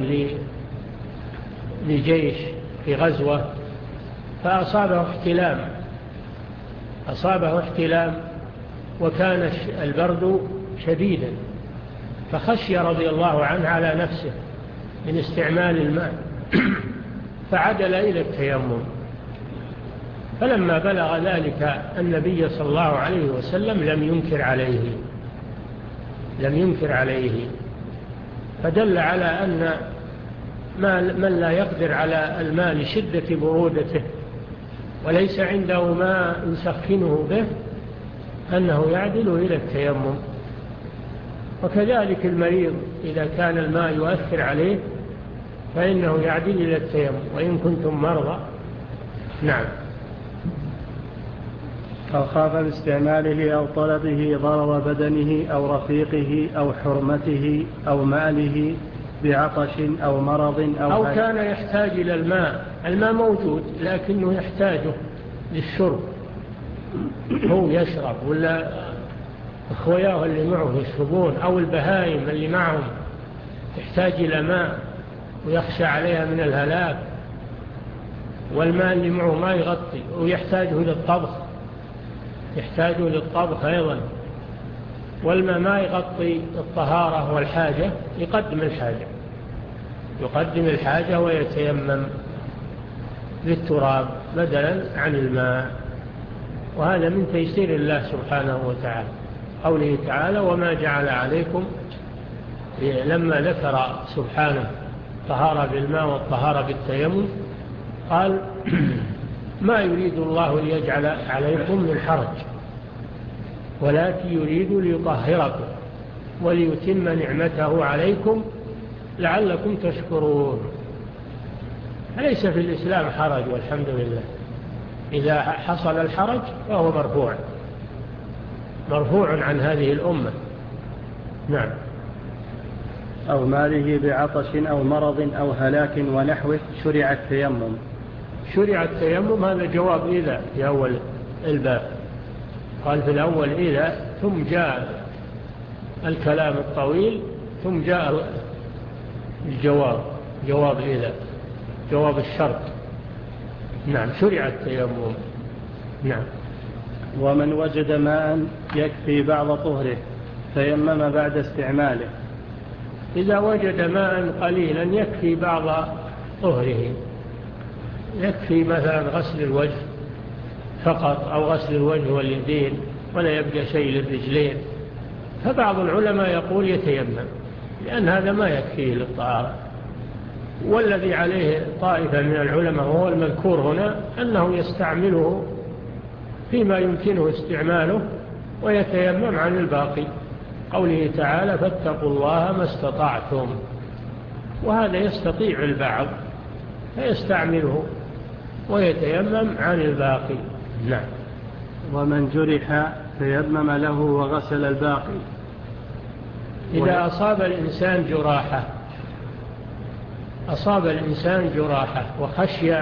لجيش في غزوة فأصابه احتلام أصابه احتلام وكان البرد شديدا، فخشي رضي الله عنه على نفسه من استعمال الماء فعدل إلى التيمم. فلما بلغ ذلك النبي صلى الله عليه وسلم لم ينكر عليه لم ينكر عليه فدل على أن من لا يقدر على الماء لشدة برودته وليس عنده ما يسخنه به أنه يعدل إلى التيمم. وكذلك المريض إذا كان الماء يؤثر عليه فإنه يعدل إلى التيمم وإن كنتم مرضى. نعم. أو خاف باستعماله أو طلبه ضرر بدنه أو رفيقه أو حرمته أو ماله بعطش أو مرض أو, أو كان يحتاج إلى الماء، الماء موجود لكنه يحتاجه للشرب، هو يشرب ولا أخوياه اللي معه يشربون، أو البهائم اللي معهم تحتاج إلى ماء ويخشى عليها من الهلاك، والماء اللي معه ما يغطي ويحتاجه للطبخ، يحتاجه للطبخ أيضا، والماء ما يغطي الطهارة والحاجة، يقدم الحاجة يقدم الحاجة ويتيمم للتراب بدلا عن الماء. وهذا من تيسير الله سبحانه وتعالى. قوله تعالى وما جعل عليكم، لما ذكر سبحانه طهارة بالماء والطهارة بالتيمم قال ما يريد الله ليجعل عليكم من حرج ولكن يريد ليطهركم وليتم نعمته عليكم لعلكم تشكرون. أليس في الإسلام حرج؟ والحمد لله. إذا حصل الحرج فهو مرفوع مرفوع عن هذه الأمة. نعم. أو ماله بعطش أو مرض أو هلاك ونحوه شرع التيمم. شرع التيمم، هذا جواب إذا في أول الباب، قال في الأول إذا، ثم جاء الكلام الطويل، ثم جاء الجواب، جواب إذا، جواب الشرط. نعم. شرع التيمم. نعم. ومن وجد ماء يكفي بعض طهره تيمم بعد استعماله. إذا وجد ماء قليلا يكفي بعض طهره، يكفي مثلا غسل الوجه فقط أو غسل الوجه واليدين ولا يبقى شيء للرجلين، فبعض العلماء يقول يتيمم لأن هذا ما يكفيه للطهارة. والذي عليه طائفة من العلماء وهو المذكور هنا أنه يستعمله فيما يمكنه استعماله ويتيمم عن الباقي، قوله تعالى فاتقوا الله ما استطعتم، وهذا يستطيع البعض فيستعمله ويتيمم عن الباقي. نعم. ومن جرح تيمم له وغسل الباقي. إذا أصاب الإنسان جراحة أصاب الإنسان جراحة وخشي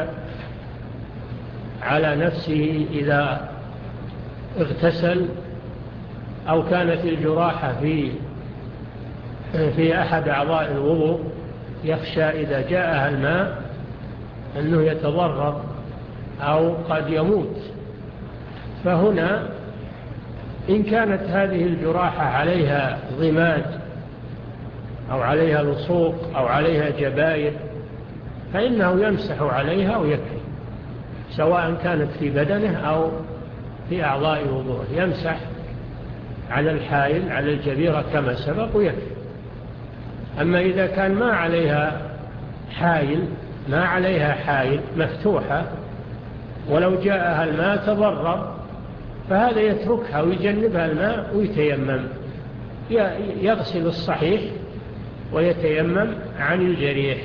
على نفسه إذا اغتسل، أو كانت الجراحة في في أحد أعضاء الوضوء، يخشى إذا جاءها الماء أنه يتضرر أو قد يموت، فهنا إن كانت هذه الجراحة عليها ضماد أو عليها لصوق أو عليها جباير فإنه يمسح عليها ويكفي، سواء كانت في بدنه أو في أعضاء الوضوء، يمسح على الحائل على الجبيرة كما سبق ويكفي. أما إذا كان ما عليها حائل ما عليها حائل مفتوحة ولو جاءها الماء تضرر، فهذا يتركها ويجنبها الماء ويتيمم، يغسل الصحيح ويتيمم عن الجريح.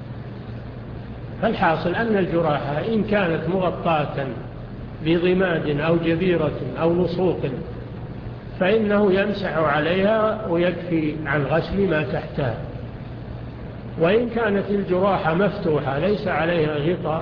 فالحاصل أن الجراحة إن كانت مغطاة بضماد أو جبيرة أو لصوق فإنه يمسح عليها ويكفي عن غسل ما تحتها. وإن كانت الجراحة مفتوحة ليس عليها غطاء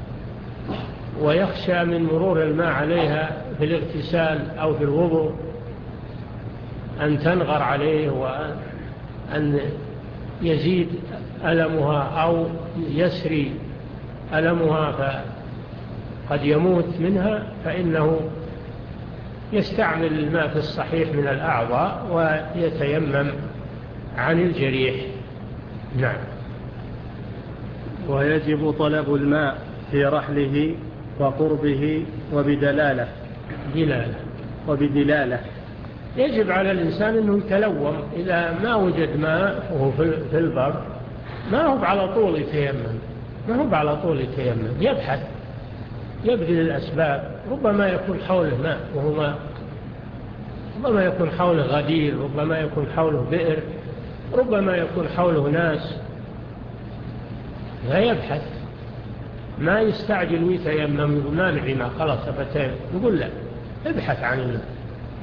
ويخشى من مرور الماء عليها في الاغتسال أو في الوضوء أن تنغر عليه وأن يزيد ألمها أو يسري ألمها فقد يموت منها، فإنه يستعمل الماء في الصحيح من الأعضاء ويتيمم عن الجريح. نعم. ويجب طلب الماء في رحله وقربه وبدلالة دلالة وبدلالة يجب على الإنسان أنه يتلوم إذا ما وجد ماء وهو في البر، ما هو على طول يتيمم ما هو على طول يتيمم يبحث يبذل الأسباب. ربما يكون حوله ماء وهو ماء، ربما يكون حوله غدير، ربما يكون حوله بئر، ربما يكون حوله ناس، لا يبحث، ما يستعجل ويتيمم ما نعي ما خلاص أبتين، نقول لا، ابحث عن الماء،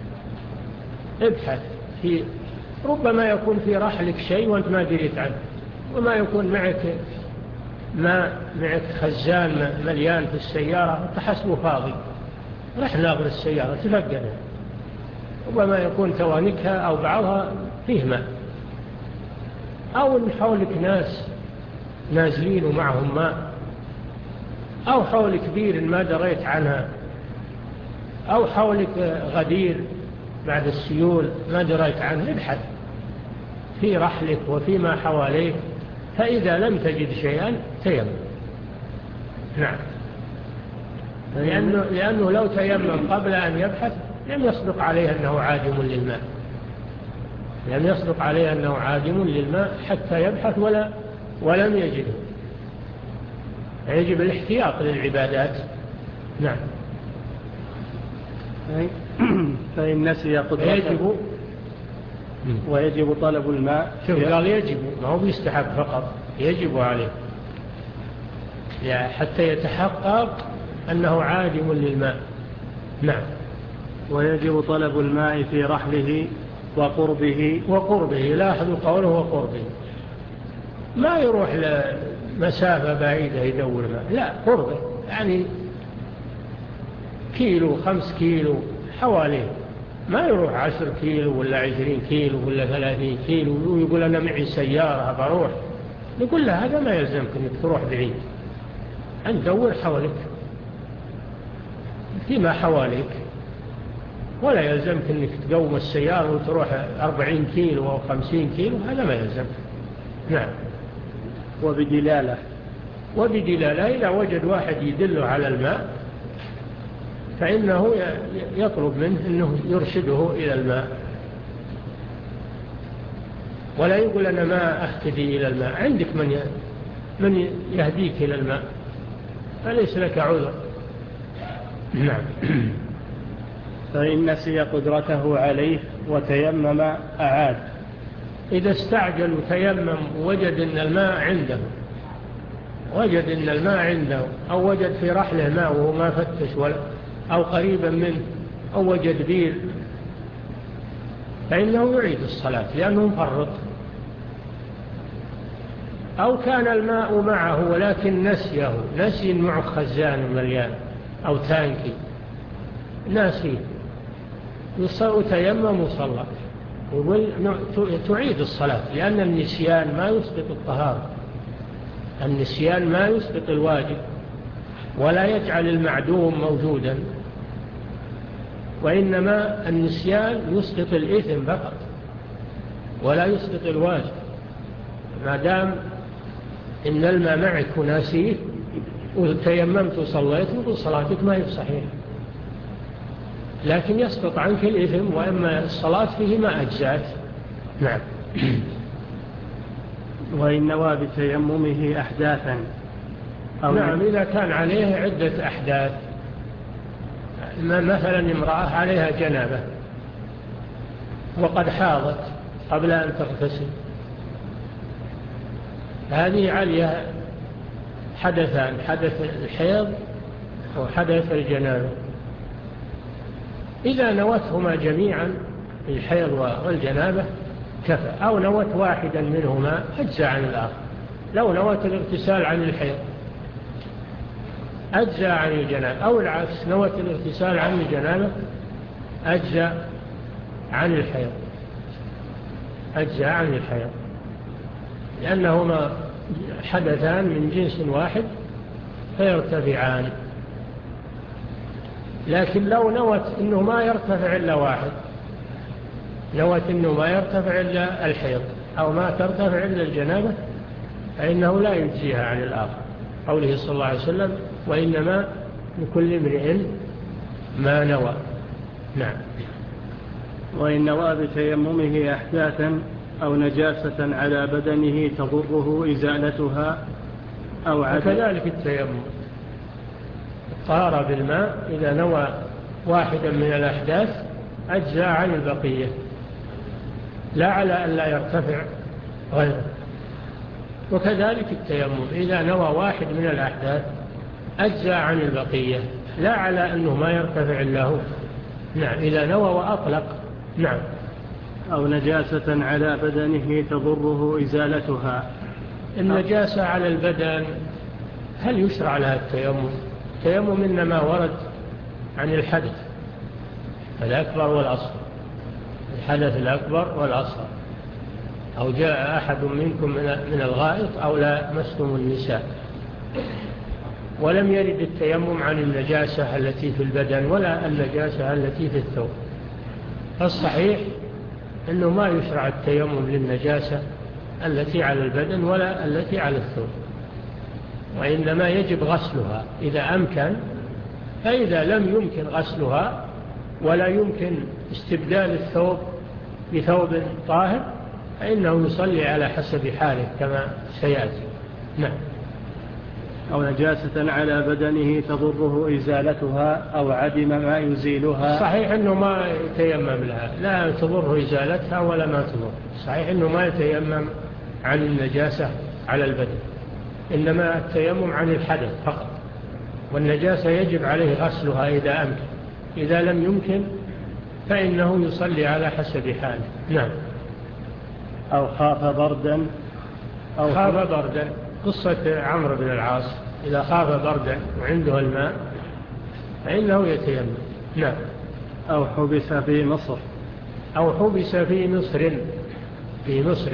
ابحث في، ربما يكون في رحلك شيء وانت ما دريت عنه وما يكون معك ما معك خزان مليان في السيارة تحسبه فاضي، رح ناظر السيارة تفقدها، وما يكون توانكها أو بعضها فيه ماء، أو إن حولك ناس نازلين ومعهم ماء، أو حولك بير ما دريت عنها، أو حولك غدير بعد السيول ما دريت عنه، ابحث في رحلك وفيما حواليك، فإذا لم تجد شيئا تيمم. نعم. لأنه, لأنه لو تيمم قبل أن يبحث لم يصدق عليه أنه عادم للماء، لم يصدق عليه أنه عادم للماء حتى يبحث ولا ولم يجده. يجب الاحتياط للعبادات. نعم. فإن نسي قدرته يجب ويجب طلب الماء. شوف قال يجب، ما هو بيستحب فقط، يجب عليه يعني حتى يتحقق أنه عادم للماء. نعم. ويجب طلب الماء في رحله وقربه. وقربه، لاحظوا قوله وقربه، ما يروح لمسافة بعيدة يدور ماء، لا، قربه يعني كيلو خمس كيلو حواليه، ما يروح عشر كيلو ولا عشرين كيلو ولا ثلاثين كيلو ويقول أنا معي سيارة بروح. نقول له هذا ما يلزمك أنك تروح بعيد، أن تدور حواليك فيما حواليك، ولا يلزمك أنك تقوم السيارة وتروح أربعين كيلو أو خمسين كيلو، هذا ما يلزمك. نعم. وبدلالة. وبدلالة، إذا وجد واحد يدله على الماء فإنه يطلب منه أنه يرشده إلى الماء، ولا يقول أنا ما أهتدي إلى الماء، عندك من من يهديك إلى الماء، فليس لك عذر. نعم. فإن نسي قدرته عليه وتيمم أعاد. إذا استعجل وتيمم ووجد أن الماء عنده، وجد أن الماء عنده، أو وجد في رحله ماء وهو ما فتش ولا أو قريبا منه، أو وجد بير، فإنه يعيد الصلاة لأنه مفرط. أو كان الماء معه ولكن نسيه، نسي معه خزان مليان أو تانكي، ناسي، وتيمم وصلى، يقول تعيد الصلاة، لأن النسيان ما يسقط الطهارة، النسيان ما يسقط الواجب ولا يجعل المعدوم موجودا، وإنما النسيان يسقط الإثم فقط ولا يسقط الواجب. ما دام إن الماء معك وناسيه وتيممت وصليت، نقول صلاتك ما هي صحيحة، لكن يسقط عنك الإثم، وإما الصلاة فيه ما أجزات. نعم. وإن نوى بتيممه أحداثا أو نعم، إذا كان عليه عدة أحداث، مثلا امرأة عليها جنابة وقد حاضت قبل أن تغتسل، هذه عليها حدثان، حدث الحيض وحدث الجنابة. إذا نوتهما جميعا الحيض والجنابة كفى، أو نوت واحدا منهما أجزى عن الآخر. لو نوت الاغتسال عن الحيض أجزى عن الجنابة، أو العكس نوت الاغتسال عن الجنابة أجزى عن الحيض، أجزى عن الحيض، لأنهما حدثان من جنس واحد فيرتفعان. لكن لو نوت أنه ما يرتفع إلا واحد، نوت أنه ما يرتفع إلا الحيض أو ما ترتفع إلا الجنابة، فإنه لا يجزيها عن الآخر، قوله صلى الله عليه وسلم وإنما لكل امرئ ما نوى. نعم. وإن نوى بتيممه أحداثا أو نجاسة على بدنه تضره إزالتها أو عدم. وكذلك التيمم، الطهارة بالماء إذا نوى واحدا من الأحداث أجزى عن البقية، لا على أن لا يرتفع غيره. وكذلك التيمم إذا نوى واحد من الأحداث أجزى عن البقية، لا على أنه ما يرتفع إلا هو. نعم، إذا نوى وأطلق. نعم. أو نجاسة على بدنه تضره إزالتها، النجاسة على البدن هل يشرع لها التيمم؟ التيمم إنما ورد عن الحدث الأكبر والأصغر، الحدث الأكبر والأصغر، أو جاء أحد منكم من الغائط أو لا مستم النساء. ولم يرد التيمم عن النجاسة التي في البدن ولا النجاسة التي في الثوب. فالصحيح أنه ما يشرع التيمم للنجاسة التي على البدن ولا التي على الثوب، وإنما يجب غسلها إذا أمكن. فإذا لم يمكن غسلها ولا يمكن استبدال الثوب بثوب طاهر فإنه يصلي على حسب حاله كما سيأتي. نعم. أو نجاسة على بدنه تضره إزالتها أو عدم ما يزيلها. صحيح أنه ما يتيمم لها، لا تضره إزالتها ولا ما تضر. صحيح أنه ما يتيمم عن النجاسة على البدن، إنما التيمم عن الحدث فقط، والنجاسة يجب عليه غسلها إذا أمكن. إذا لم يمكن فإنه يصلي على حسب حاله. نعم. أو خاف بردا أو خاف بردا، قصة عمرو بن العاص إذا خاف بردا وعنده الماء فإنه يتيمم. نعم. أو حبس في مصر أو حبس في مصر. في مصر،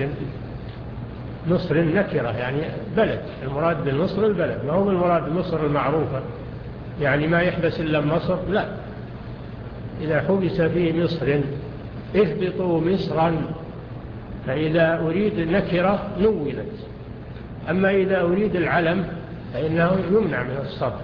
مصر نكرة يعني بلد، المراد بالمصر البلد، ما هو المراد مصر المعروفة يعني ما يحبس إلا مصر، لا. إذا حبس في مصر اهبطوا مصرا، فإذا أريد نكرة نولت، أما إذا أريد العلم فإنه يمنع من الصرف.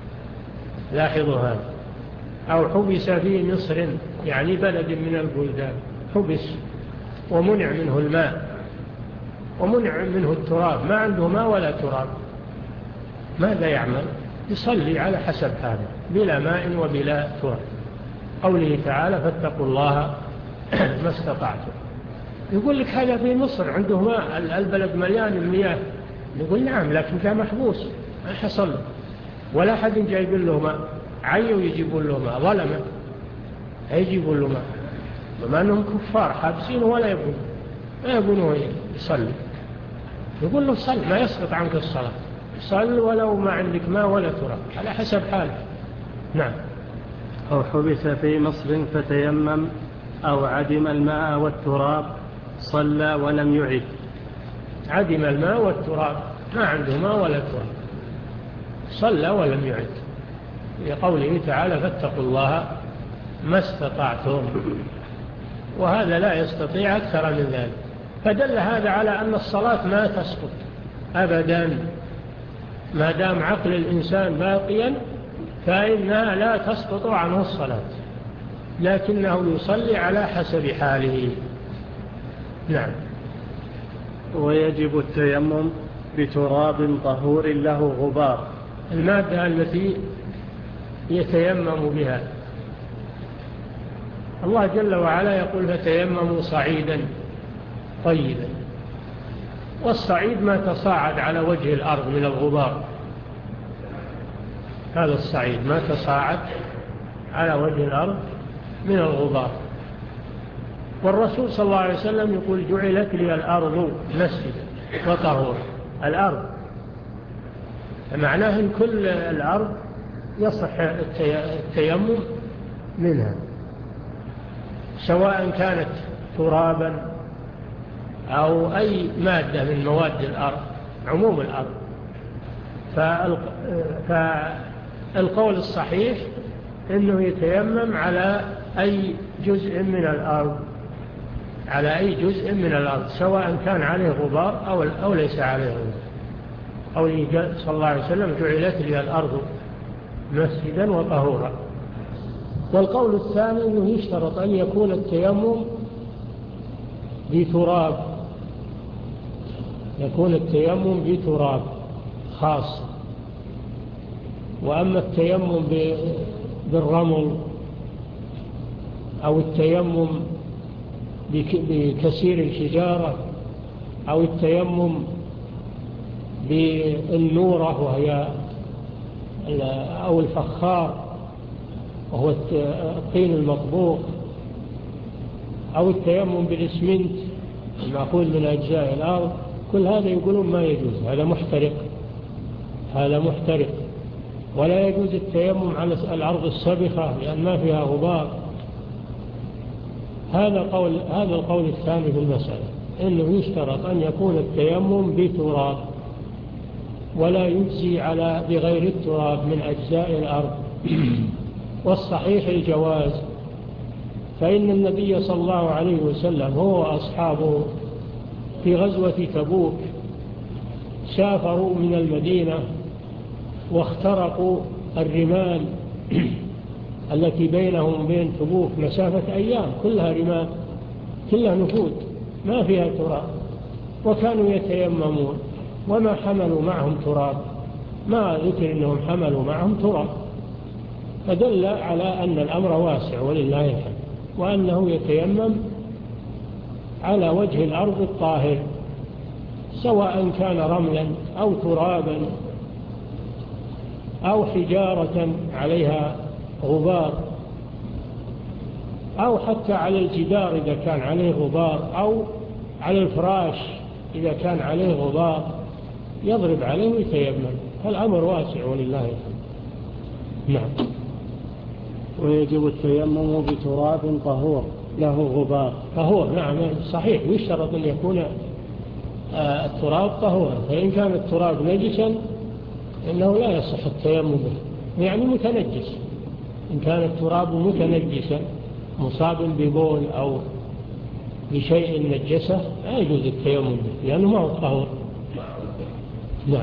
لاحظوا هذا. أو حبس في مصر يعني بلد من البلدان، حبس ومنع منه الماء ومنع منه التراب، ما عنده ماء ولا تراب، ماذا يعمل؟ يصلي على حسب حاله بلا ماء وبلا تراب. قوله تعالى فاتقوا الله ما استطعتم. يقول لك هذا في مصر عنده ماء، البلد مليان المياه. نقول نعم، لكن كان محبوس ما حصل له، ولا حد جايب له ماء، عيوا يجيبون له ماء، ظلمه هيجيبون له ماء، بما أنهم كفار حابسين ولا يبون ما يبونه يصلي. يقول له صل، ما يسقط عنك الصلاة، صل ولو ما عندك ماء ولا تراب على حسب حاله. نعم. أو حبس في مصر فتيمم أو عدم الماء والتراب صلى ولم يعد. عدم الماء والتراب، ما عنده ماء ولا تراب، صلى ولم يعد، لقوله تعالى فاتقوا الله ما استطعتم، وهذا لا يستطيع أكثر من ذلك. فدل هذا على أن الصلاة ما تسقط أبدا ما دام عقل الإنسان باقيا، فإنها لا تسقط عنه الصلاة، لكنه يصلي على حسب حاله. نعم. ويجب التيمم بتراب طهور له غبار. المادة التي يتيمم بها، الله جل وعلا يقول فتيمموا صعيدا طيبا، والصعيد ما تصاعد على وجه الأرض من الغبار، هذا الصعيد ما تصاعد على وجه الأرض من الغبار. والرسول صلى الله عليه وسلم يقول جعلت لي الأرض مسجدا وطهورا. الأرض معناه أن كل الأرض يصح التيمم منها، سواء كانت ترابا أو أي مادة من مواد الأرض، عموم الأرض. فالقول الصحيح أنه يتيمم على أي جزء من الأرض، على أي جزء من الأرض سواء كان عليه غبار أو, أو ليس عليه غبار. قوله صلى الله عليه وسلم جعلت لي الأرض مسجدا وطهورا. والقول الثاني أنه يشترط أن يكون التيمم بتراب، يكون التيمم بتراب خاص. وأما التيمم بالرمل أو التيمم بكثير الحجارة أو التيمم بالنورة وهي أو الفخار وهو الطين المطبوخ، أو التيمم بالإسمنت المأخوذ من أجزاء الأرض، كل هذا يقولون ما يجوز، هذا محترق، هذا محترق، ولا يجوز التيمم على الأرض السبخة لأن ما فيها غبار. هذا قول هذا القول الثاني في المسألة، إنه يشترط أن يكون التيمم بتراب، ولا يجزي على بغير التراب من أجزاء الأرض. والصحيح الجواز، فإن النبي صلى الله عليه وسلم هو وأصحابه في غزوة تبوك سافروا من المدينة واخترقوا الرمال التي بينهم وبين تبوك مسافة أيام، كلها رمال، كلها نفود ما فيها تراب، وكانوا يتيممون وما حملوا معهم تراب، ما ذكر أنهم حملوا معهم تراب، فدل على أن الأمر واسع ولله الحمد، وأنه يتيمم على وجه الأرض الطاهر سواء كان رملا أو ترابا أو حجارة عليها غبار، أو حتى على الجدار إذا كان عليه غبار، أو على الفراش إذا كان عليه غبار يضرب عليه ويتيمم. الأمر واسع ولله الحمد. نعم. ويجب التيمم بتراب طهور له غبار. طهور، نعم صحيح، يشترط أن يكون التراب طهورا، فإن كان التراب نجسا إنه لا يصح التيمم به، يعني متنجس. إن كان التراب متنجسا مصاب ببول أو بشيء نجسه لا يجوز التيمم به لأنه ما هو طهور. نعم.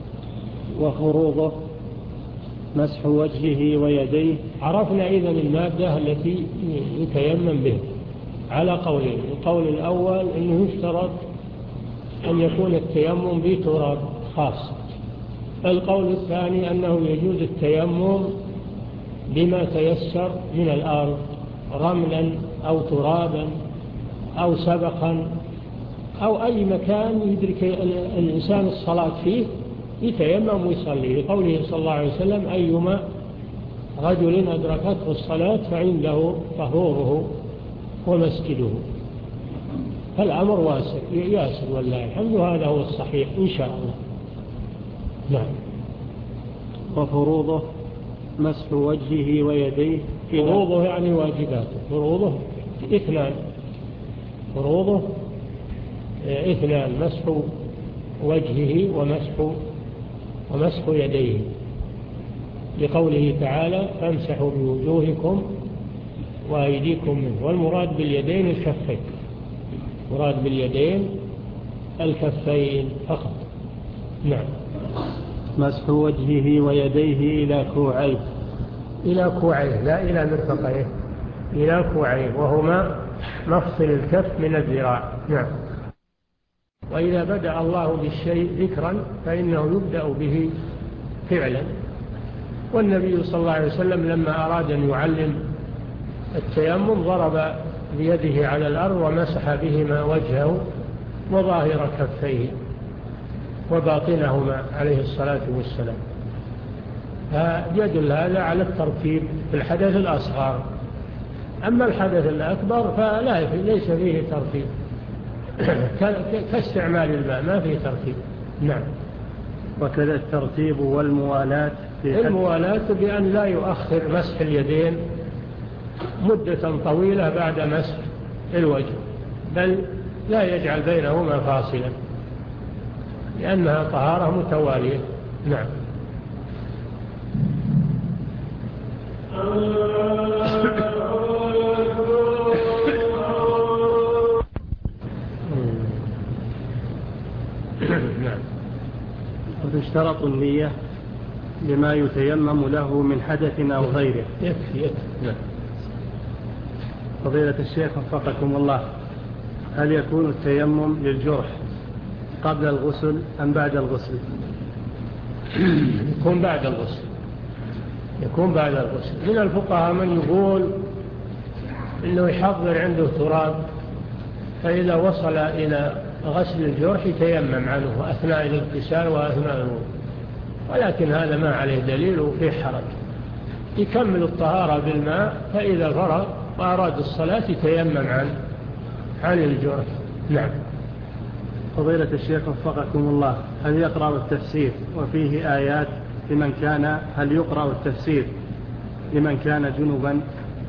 وفروضه مسح وجهه ويديه. عرفنا إذن المادة التي يتيمم به على قولين. القول الأول أنه يشترط أن يكون التيمم بتراب خاص. القول الثاني أنه يجوز التيمم بما تيسر من الأرض، رملا أو ترابا أو سبقا أو أي مكان يدرك الإنسان الصلاة فيه يتيمم ويصلي، لقوله صلى الله عليه وسلم: أيما رجل أدركته الصلاة فعنده طهوره ومسجده. فالأمر واسع ياسر والله الحمد، هذا هو الصحيح إن شاء الله. نعم. وفروضه مسح وجهه ويديه. فروضه يعني واجباته، فروضه اثنان، فروضه اثنان: مسح وجهه ومسح ومسح يديه، لقوله تعالى: فامسحوا بوجوهكم وأيديكم منه. والمراد باليدين الكفين، مراد باليدين الكفين فقط. نعم. مسح وجهه ويديه إلى كوعيه، إلى كوعيه لا إلى مرفقيه، إلى كوعيه وهما مفصل الكف من الذراع. نعم. وإذا بدأ الله بالشيء ذكرا فإنه يبدأ به فعلا. والنبي صلى الله عليه وسلم لما أراد أن يعلم التيمم ضرب بيده على الأرض ومسح بهما وجهه وظاهر كفيه وباطنهما عليه الصلاة والسلام. فيدل هذا على الترتيب في الحدث الأصغر. أما الحدث الأكبر فلا ليس فيه ترتيب كاستعمال الماء ما فيه ترتيب. نعم. وكذا الترتيب والموالاة في الموالاة بأن لا يؤخر مسح اليدين مدة طويلة بعد مسح الوجه، بل لا يجعل بينهما فاصلا لأنها طهارة متوالية. نعم. نعم. وتشترط النية لما يتيمم له من حدث أو غيره. يكفي يكفي. نعم. فضيلة الشيخ وفقكم الله، هل يكون التيمم للجرح قبل الغسل أم بعد الغسل؟ يكون بعد الغسل، يكون بعد الغسل. من الفقهاء من يقول إنه يحضر عنده تراب، فإذا وصل إلى غسل الجرح يتيمم عنه أثناء الاغتسال وأثناء الوضوء، ولكن هذا ما عليه دليل وفيه حرج. يكمل الطهارة بالماء، فإذا فرغ وأراد الصلاة يتيمم عن عن الجرح. نعم. فضيلة الشيخ وفقكم الله، هل يقرأ التفسير وفيه آيات لمن كان هل يقرأ التفسير لمن كان جنبا؟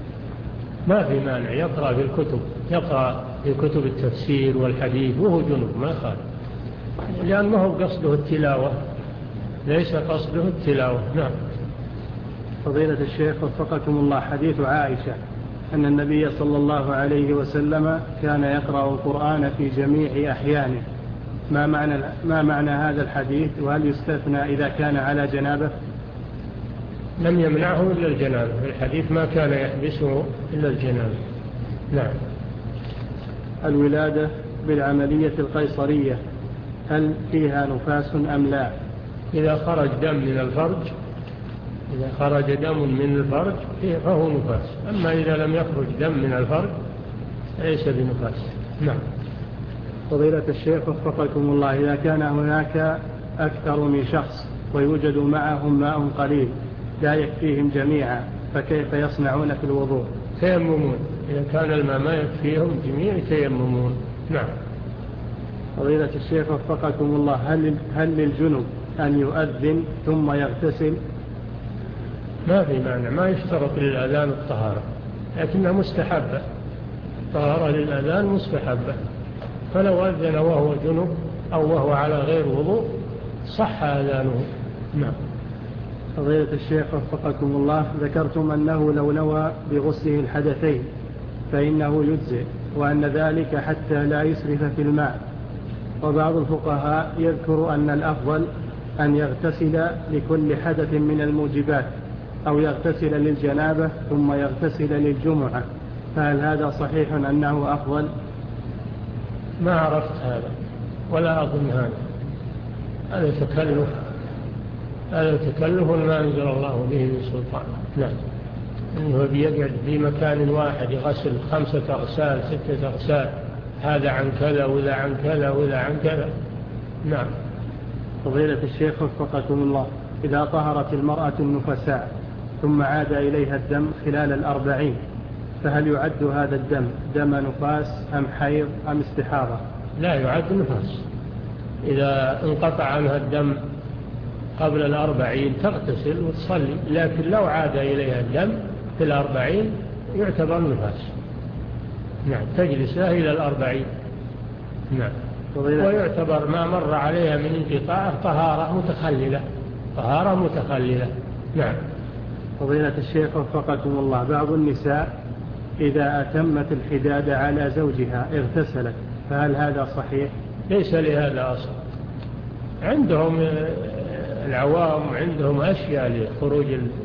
ما في مانع يقرأ في الكتب، يقرأ في كتب التفسير والحديث وهو جنب ما خالف، لأن ما هو قصده التلاوة، ليس قصده التلاوة. نعم. فضيلة الشيخ وفقكم الله، حديث عائشة أن النبي صلى الله عليه وسلم كان يقرأ القرآن في جميع أحيانه، ما معنى, ما معنى هذا الحديث؟ وهل يستثنى إذا كان على جنابه؟ لم يمنعه إلا الجنابة، الحديث ما كان يحبسه إلا الجنابة. نعم. الولادة بالعملية القيصرية هل فيها نفاس أم لا؟ إذا خرج دم من الفرج إذا خرج دم من الفرج فهو نفاس، أما إذا لم يخرج دم من الفرج ليس بنفاس. نعم. فضيلة الشيخ وفقكم الله، إذا كان هناك أكثر من شخص ويوجد معهم ماء قليل لا يكفيهم جميعا، فكيف يصنعون في الوضوء؟ تيممون، إذا كان الماء ما يكفيهم جميع تيممون. نعم. فضيلة الشيخ وفقكم الله، هل, هل للجنب أن يؤذن ثم يغتسل؟ ما في مانع، ما يشترط للأذان الطهارة، لكنها مستحبة، الطهارة للأذان مستحبة، فلو أذن وهو جنب أو وهو على غير وضوء صح أذانه. نعم. فضيلة الشيخ وفقكم الله، ذكرتم أنه لو نوى بغسله الحدثين فإنه يجزئ، وأن ذلك حتى لا يسرف في الماء، وبعض الفقهاء يذكر أن الأفضل أن يغتسل لكل حدث من الموجبات، أو يغتسل للجنابة ثم يغتسل للجمعة، فهل هذا صحيح أنه أفضل؟ ما عرفت هذا ولا أظن هذا، هذا تكلف، هذا تكلف ما أنزل الله به من سلطان. نعم. إنه بيقعد في مكان واحد يغسل خمسة أغسال ستة أغسال، هذا عن كذا وذا عن كذا وذا عن كذا. نعم. فضيلة الشيخ وفقكم الله، إذا طهرت المرأة النفساء ثم عاد إليها الدم خلال الأربعين، فهل يعد هذا الدم دم نفاس أم حيض أم استحاضة؟ لا يعد نفاس، إذا انقطع عنها الدم قبل الأربعين تغتسل وتصلي، لكن لو عاد إليها الدم في الأربعين يعتبر نفاس. نعم. تجلس إلى الأربعين. نعم. ويعتبر ما مر عليها من انقطاع طهارة متخللة، طهارة متخللة. نعم. فضيلة الشيخ وفقكم الله، بعض النساء إذا أتمت الحداد على زوجها اغتسلت، فهل هذا صحيح؟ ليس لهذا أصل، عندهم العوام عندهم أشياء لخروج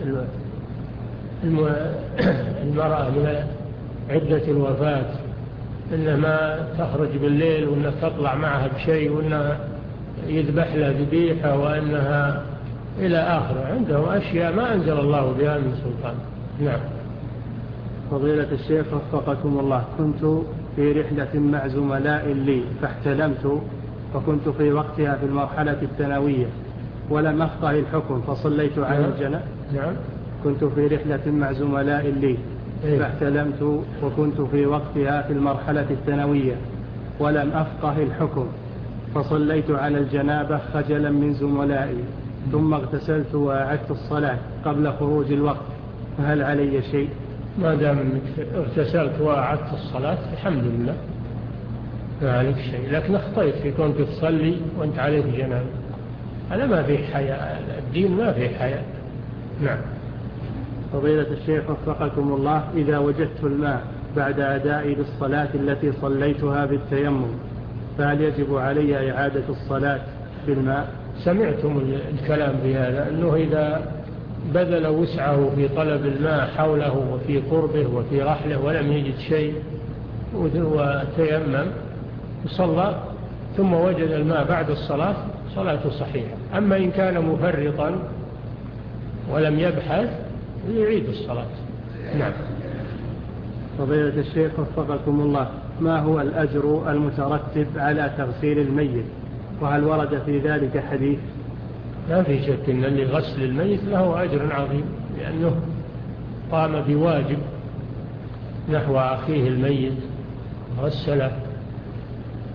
المرأة من عدة الوفاة، إنها ما تخرج بالليل، وإنها تطلع معها بشيء، وإنها يذبح لها ذبيحة، وإنها إلى آخره، عندهم أشياء ما أنزل الله بها من سلطان. نعم. فضيلة الشيخ وفقكم الله، كنت في رحلة مع زملاء لي فاحتلمت، وكنت في وقتها في المرحلة الثانوية ولم أفقه الحكم فصليت على الجنازة. نعم. كنت في رحلة مع زملاء لي فاحتلمت، وكنت في وقتها في المرحلة الثانوية ولم أفقه الحكم فصليت على الجنابة خجلا من زملائي، ثم اغتسلت وأعدت الصلاة قبل خروج الوقت، فهل علي شيء؟ ما دام انك اغتسلت وأعدت الصلاة الحمد لله ما عليك شيء، لكن اخطيت في كونك تصلي وانت عليك جنابة، هذا ما فيه حياء، الدين ما فيه حياء. نعم. فضيلة الشيخ وفقكم الله، إذا وجدت الماء بعد أدائي للصلاة التي صليتها بالتيمم، فهل يجب علي إعادة الصلاة بالماء؟ سمعتم الكلام بهذا، أنه إذا بذل وسعه في طلب الماء حوله وفي قربه وفي رحله ولم يجد شيء وتيمم وصلى ثم وجد الماء بعد الصلاة صلاته صحيحة. أما إن كان مفرطا ولم يبحث يعيد الصلاة. نعم. فضيلة الشيخ وفقكم الله، ما هو الأجر المترتب على تغسيل الميت، وهل ورد في ذلك حديث؟ لا في شك أن اللي غسل الميت له أجر عظيم، لأنه قام بواجب نحو أخيه الميت غسله،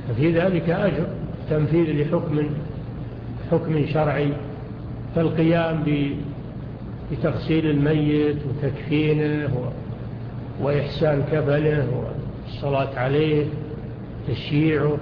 ففي ذلك أجر تنفيذ لحكم حكم شرعي، كالقيام بتغسيل الميت وتكفينه وإحسان كفنه والصلاة عليه تشييعه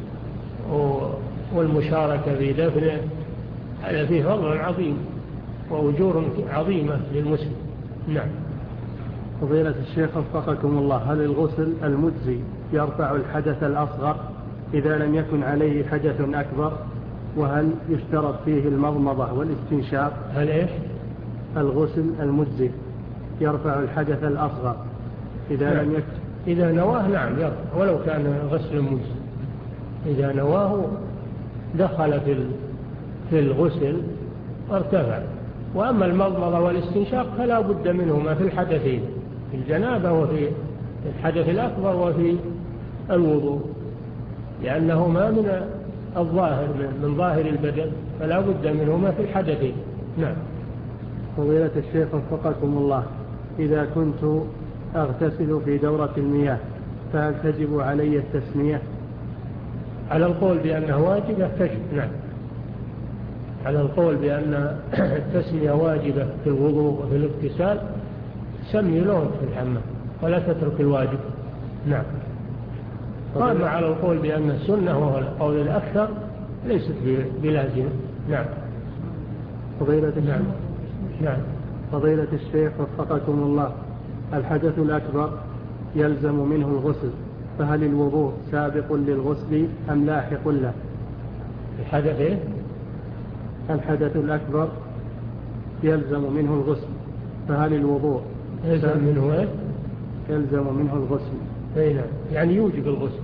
والمشاركة في دفنه. هذا فيه فضل عظيم وأجور عظيمة للمسلم. نعم. فضيلة الشيخ وفقكم الله، هل الغسل المجزي يرفع الحدث الأصغر إذا لم يكن عليه حدث أكبر؟ وهل يشترط فيه المضمضة والاستنشاق؟ هل إيش؟ الغسل المجزي يرفع الحدث الأصغر إذا نعم. لم يكن إذا نواه نعم يرفع، ولو كان غسل مجزي. إذا نواه دخل في في الغسل وارتفع. وأما المضمضة والاستنشاق فلا بد منهما في الحدثين، في الجنابة وفي الحدث الأكبر وفي الوضوء، لأنهما من الظاهر من ظاهر البدن، فلا بد منهما في الحدثين. نعم. فضيلة الشيخ وفقكم الله، إذا كنت أغتسل في دورة المياه فهل تجب علي التسمية؟ على القول بأنه واجبة تجب. نعم. على القول بأن التسمية واجبة في الوضوء وفي الاغتسال سمي لون في الحمام ولا تترك الواجب. نعم. وأما على القول بأن السنة وهو القول الأكثر ليست بلازمة. نعم. فضيلة نعم. نعم. فضيلة الشيخ وفقكم الله، الحدث الأكبر يلزم منه الغسل، فهل الوضوء سابق للغسل أم لاحق له؟ الحدث إيه؟ الحدث الأكبر يلزم منه الغسل، فهل الوضوء يلزم منه إيه؟ يلزم منه الغسل. أي نعم، يعني يوجب الغسل،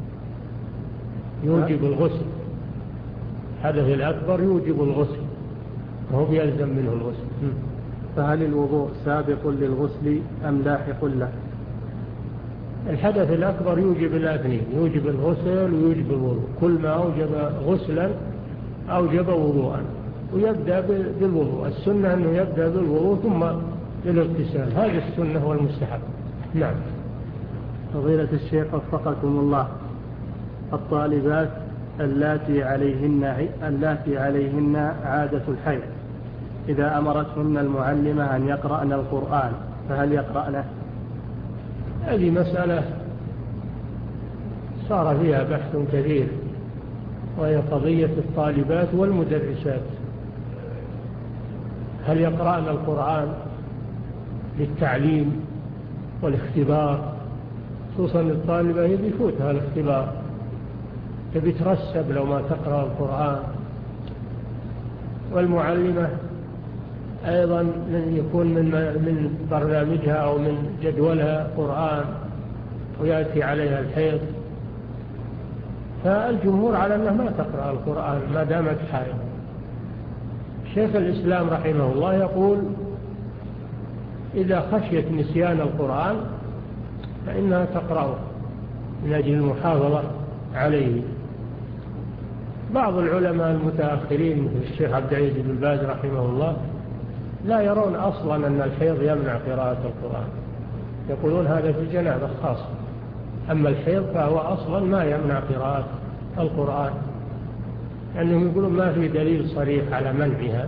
يوجب الغسل. الحدث الأكبر يوجب الغسل وهو يلزم منه الغسل. فهل الوضوء سابق للغسل أم لاحق له؟ الحدث الأكبر يوجب الاثنين، يوجب الغسل ويوجب الوضوء. كل ما أوجب غسلا أوجب وضوءا، ويبدأ بالوضوء. السنة أنه يبدأ بالوضوء ثم للاغتسال، هذه السنة والمستحب. نعم. فضيلة الشيخ وفقكم الله، الطالبات اللاتي عليهن اللاتي عليهن عادة الحيض إذا أمرتهن المعلمة أن يقرأن القرآن فهل يقرأنه؟ هذه مسألة صار فيها بحث كثير، وهي قضية الطالبات والمدرسات. هل يقرأن القرآن للتعليم والاختبار؟ خصوصا الطالبة يفوتها الاختبار، تبي ترسب لو ما تقرأ القرآن. والمعلمة أيضا يكون من من برنامجها أو من جدولها قرآن ويأتي عليها الحيض، فالجمهور على أنها ما تقرأ القرآن ما دامت حائض. شيخ الإسلام رحمه الله يقول إذا خشيت نسيان القرآن فإنها تقرأه من أجل المحافظة عليه. بعض العلماء المتأخرين مثل الشيخ عبد العزيز بن باز رحمه الله لا يرون أصلا أن الحيض يمنع قراءة القرآن، يقولون هذا في الجنابة خاصة، أما الحيض فهو أصلا ما يمنع قراءة القرآن، لأنهم يقولون ما في دليل صريح على منعها.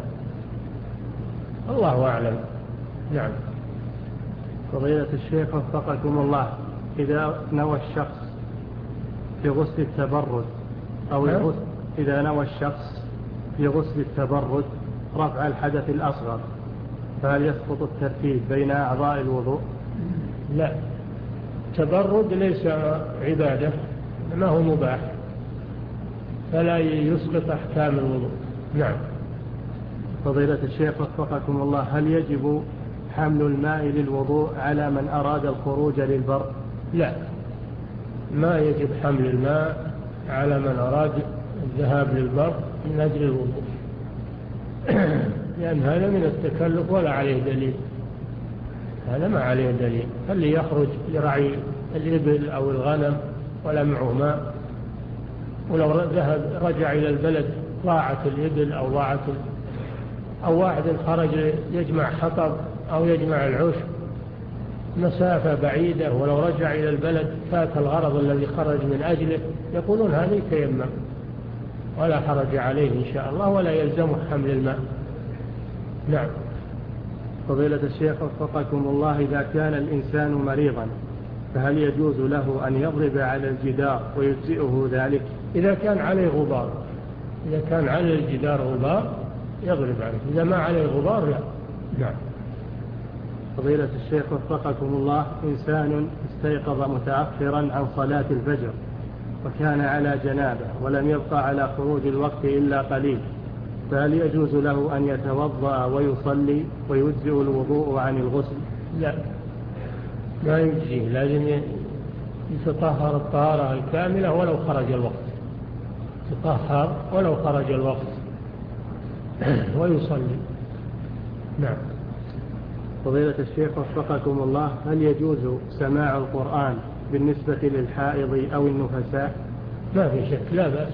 الله أعلم. نعم. فضيلة الشيخ وفقكم الله، إذا نوى الشخص في غسل التبرد أو الغسل إذا نوى الشخص في غسل التبرد رفع الحدث الأصغر فهل يسقط الترتيب بين أعضاء الوضوء؟ لا، التبرد ليس عبادة، ما هو مباح، فلا يسقط أحكام الوضوء. نعم. فضيلة الشيخ وفقكم الله، هل يجب حمل الماء للوضوء على من أراد الخروج للبر؟ لا، ما يجب حمل الماء على من أراد الذهاب للبر من أجل الوضوء، لأن هذا من التكلف ولا عليه دليل، هذا ما عليه دليل. اللي يخرج يرعي الإبل أو الغنم ولا معه ماء، ولو ذهب رجع إلى البلد ضاعت الإبل أو ضاعت أو واحد خرج يجمع حطب أو يجمع العشب مسافة بعيدة ولو رجع إلى البلد فات الغرض الذي خرج من أجله يقولون هذا يتيمم ولا حرج عليه إن شاء الله ولا يلزمه حمل الماء. نعم. فضيلة الشيخ وفقكم الله، إذا كان الإنسان مريضا فهل يجوز له أن يضرب على الجدار ويجزئه ذلك؟ إذا كان عليه غبار، إذا كان على الجدار غبار يضرب عليه، إذا ما عليه غبار لا. نعم. فضيلة الشيخ وفقكم الله، إنسان استيقظ متأخرا عن صلاة الفجر وكان على جنابه ولم يبقى على خروج الوقت إلا قليل، فهل يجوز له أن يتوضأ ويصلي ويجزئ الوضوء عن الغسل؟ لا، ما يجزيه، لازم يتطهر الطهارة الكاملة ولو خرج الوقت، يتطهر ولو خرج الوقت ويصلي. نعم. فضيلة الشيخ وفقكم الله، هل يجوز سماع القرآن بالنسبة للحائض أو النفساء؟ ما في شك، لا بأس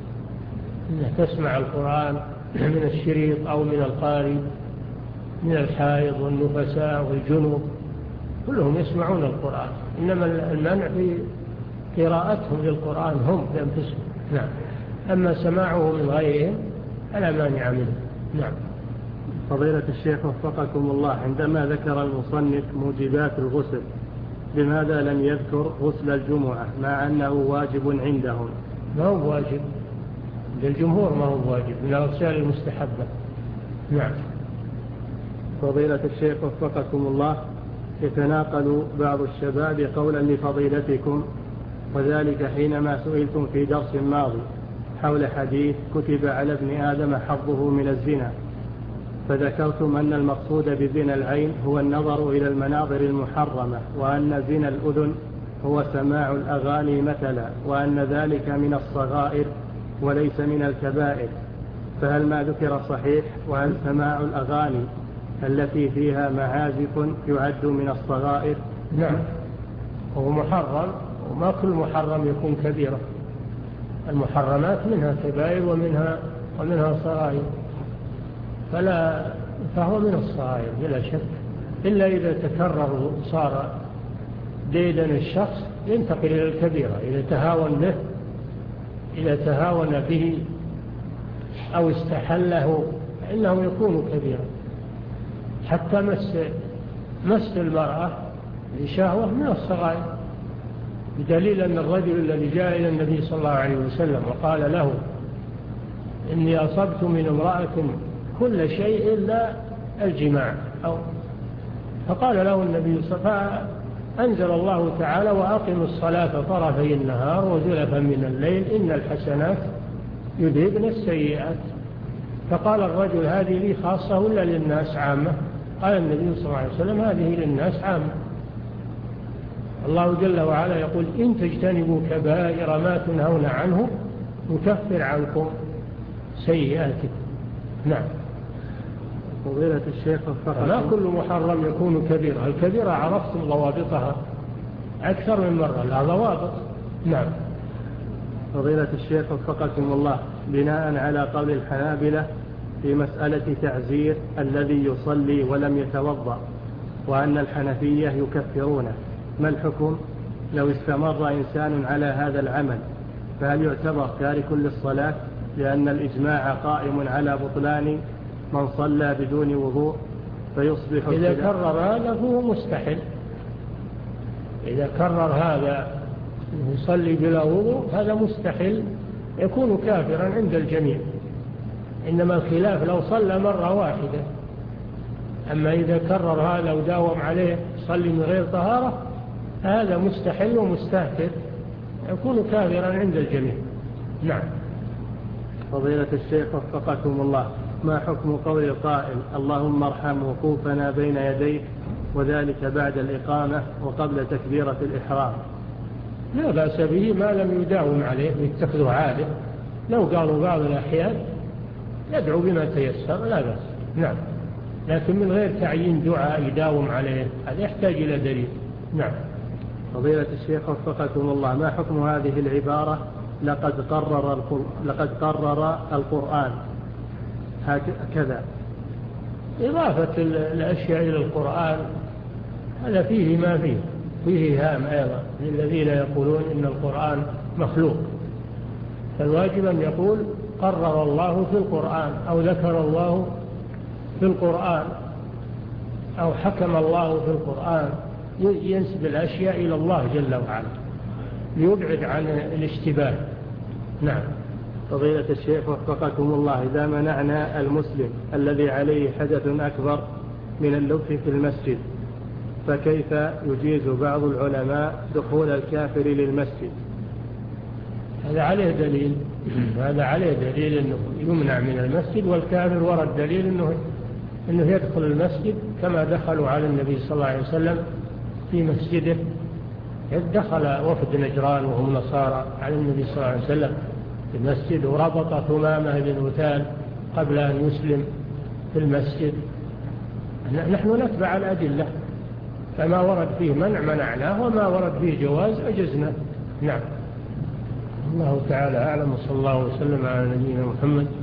إنك تسمع القرآن من الشريط أو من القارئ، من الحائض والنفساء والجنوب كلهم يسمعون القرآن، إنما المنع في قراءتهم للقرآن هم بأنفسهم. نعم. أما سماعه من غيرهم فلا مانع منه. نعم. فضيلة الشيخ وفقكم الله، عندما ذكر المصنف موجبات الغسل لماذا لم يذكر غسل الجمعة مع أنه واجب عندهم؟ ما هو واجب للجمهور، ما هو واجب، من الأغسال المستحبة. نعم. فضيلة الشيخ وفقكم الله، يتناقل بعض الشباب قولا لفضيلتكم، وذلك حينما سئلتم في درس ماضي حول حديث كتب على ابن آدم حظه من الزنا، فذكرتم أن المقصود بزنا العين هو النظر إلى المناظر المحرمة، وأن زنا الأذن هو سماع الأغاني مثلا، وأن ذلك من الصغائر وليس من الكبائر، فهل ما ذكر صحيح؟ وهل سماع الأغاني التي فيها معازف يعد من الصغائر؟ نعم، هو محرم، وما كل محرم يكون كبيرة، المحرمات منها كبائر ومنها ومنها صغائر، فلا فهو من الصغائر بلا شك، إلا إذا تكرر صار ديدا الشخص ينتقل إلى الكبيرة، إذا تهاون به إذا تهاون به أو استحله فإنه يكون كبيرا. حتى مس مس المرأة لشهوة من الصغائر، بدليل أن الرجل الذي جاء إلى النبي صلى الله عليه وسلم وقال له إني أصبت من امرأة كل شيء إلا الجماع، أو فقال له النبي صلى الله عليه وسلم، أنزل الله تعالى وأقم الصلاة طرفي النهار وزلفا من الليل إن الحسنات يذهبن السيئات. فقال الرجل هذه لي خاصة ولا للناس عامة؟ قال النبي صلى الله عليه وسلم هذه للناس عامة. الله جل وعلا يقول إن تجتنبوا كبائر ما تنهون عنه نكفر عنكم سيئاتكم. نعم. فضيلة الشيخ وفقكم، ما كل محرم يكون كبيرة، الكبيرة عرفتم ضوابطها أكثر من مرة، لا ضوابط. نعم. فضيلة الشيخ وفقكم الله، بناء على قول الحنابلة في مسألة تعزير الذي يصلي ولم يتوضأ، وأن الحنفية يكفرونه، ما الحكم لو استمر إنسان على هذا العمل؟ فهل يعتبر تارك للصلاة؟ لأن الإجماع قائم على بطلان من صلى بدون وضوء فيصبح إذا كرر هذا فهو مستحيل، إذا كرر هذا يصلي بلا وضوء هذا مستحيل، يكون كافرا عند الجميع. إنما الخلاف لو صلى مرة واحدة، أما إذا كرر هذا وداوم عليه صلي من غير طهارة هذا مستحيل ومستهتر، يكون كافرا عند الجميع. نعم. فضيلة الشيخ وفقكم الله، ما حكم قول القائل اللهم ارحم وقوفنا بين يديك وذلك بعد الإقامة وقبل تكبيرة الإحرام؟ لا بأس به ما لم يداوم عليه ويتخذه عادة، لو قالوا بعض الأحيان يدعو بما تيسر لا بأس. نعم، لكن من غير تعيين دعاء يداوم عليه هذا يحتاج إلى دليل. نعم. فضيلة الشيخ وفقكم الله، ما حكم هذه العبارة لقد قرر لقد قرر القرآن هكذا؟ إضافة الأشياء إلى القرآن هذا فيه ما فيه، فيه هام أيضا للذين يقولون إن القرآن مخلوق. فالواجب أن يقول قرر الله في القرآن، أو ذكر الله في القرآن، أو حكم الله في القرآن، ينسب الأشياء إلى الله جل وعلا ليبعد عن الاشتباه. نعم. فضيلة الشيخ وفقكم الله، إذا منعنا المسلم الذي عليه حدث أكبر من اللبث في المسجد، فكيف يجيز بعض العلماء دخول الكافر للمسجد؟ هذا عليه دليل هذا عليه دليل أنه يمنع من المسجد، والكافر ورد دليل أنه, إنه يدخل المسجد كما دخلوا على النبي صلى الله عليه وسلم في مسجده. دخل وفد نجران وهم نصارى على النبي صلى الله عليه وسلم في المسجد، وربط ثمامة بن وثال قبل أن يسلم في المسجد. نحن نتبع الأدلة، فما ورد فيه منع منعناه، وما ورد فيه جواز أجزنا. نعم. الله تعالى أعلم، وصلى الله وسلم على نبينا محمد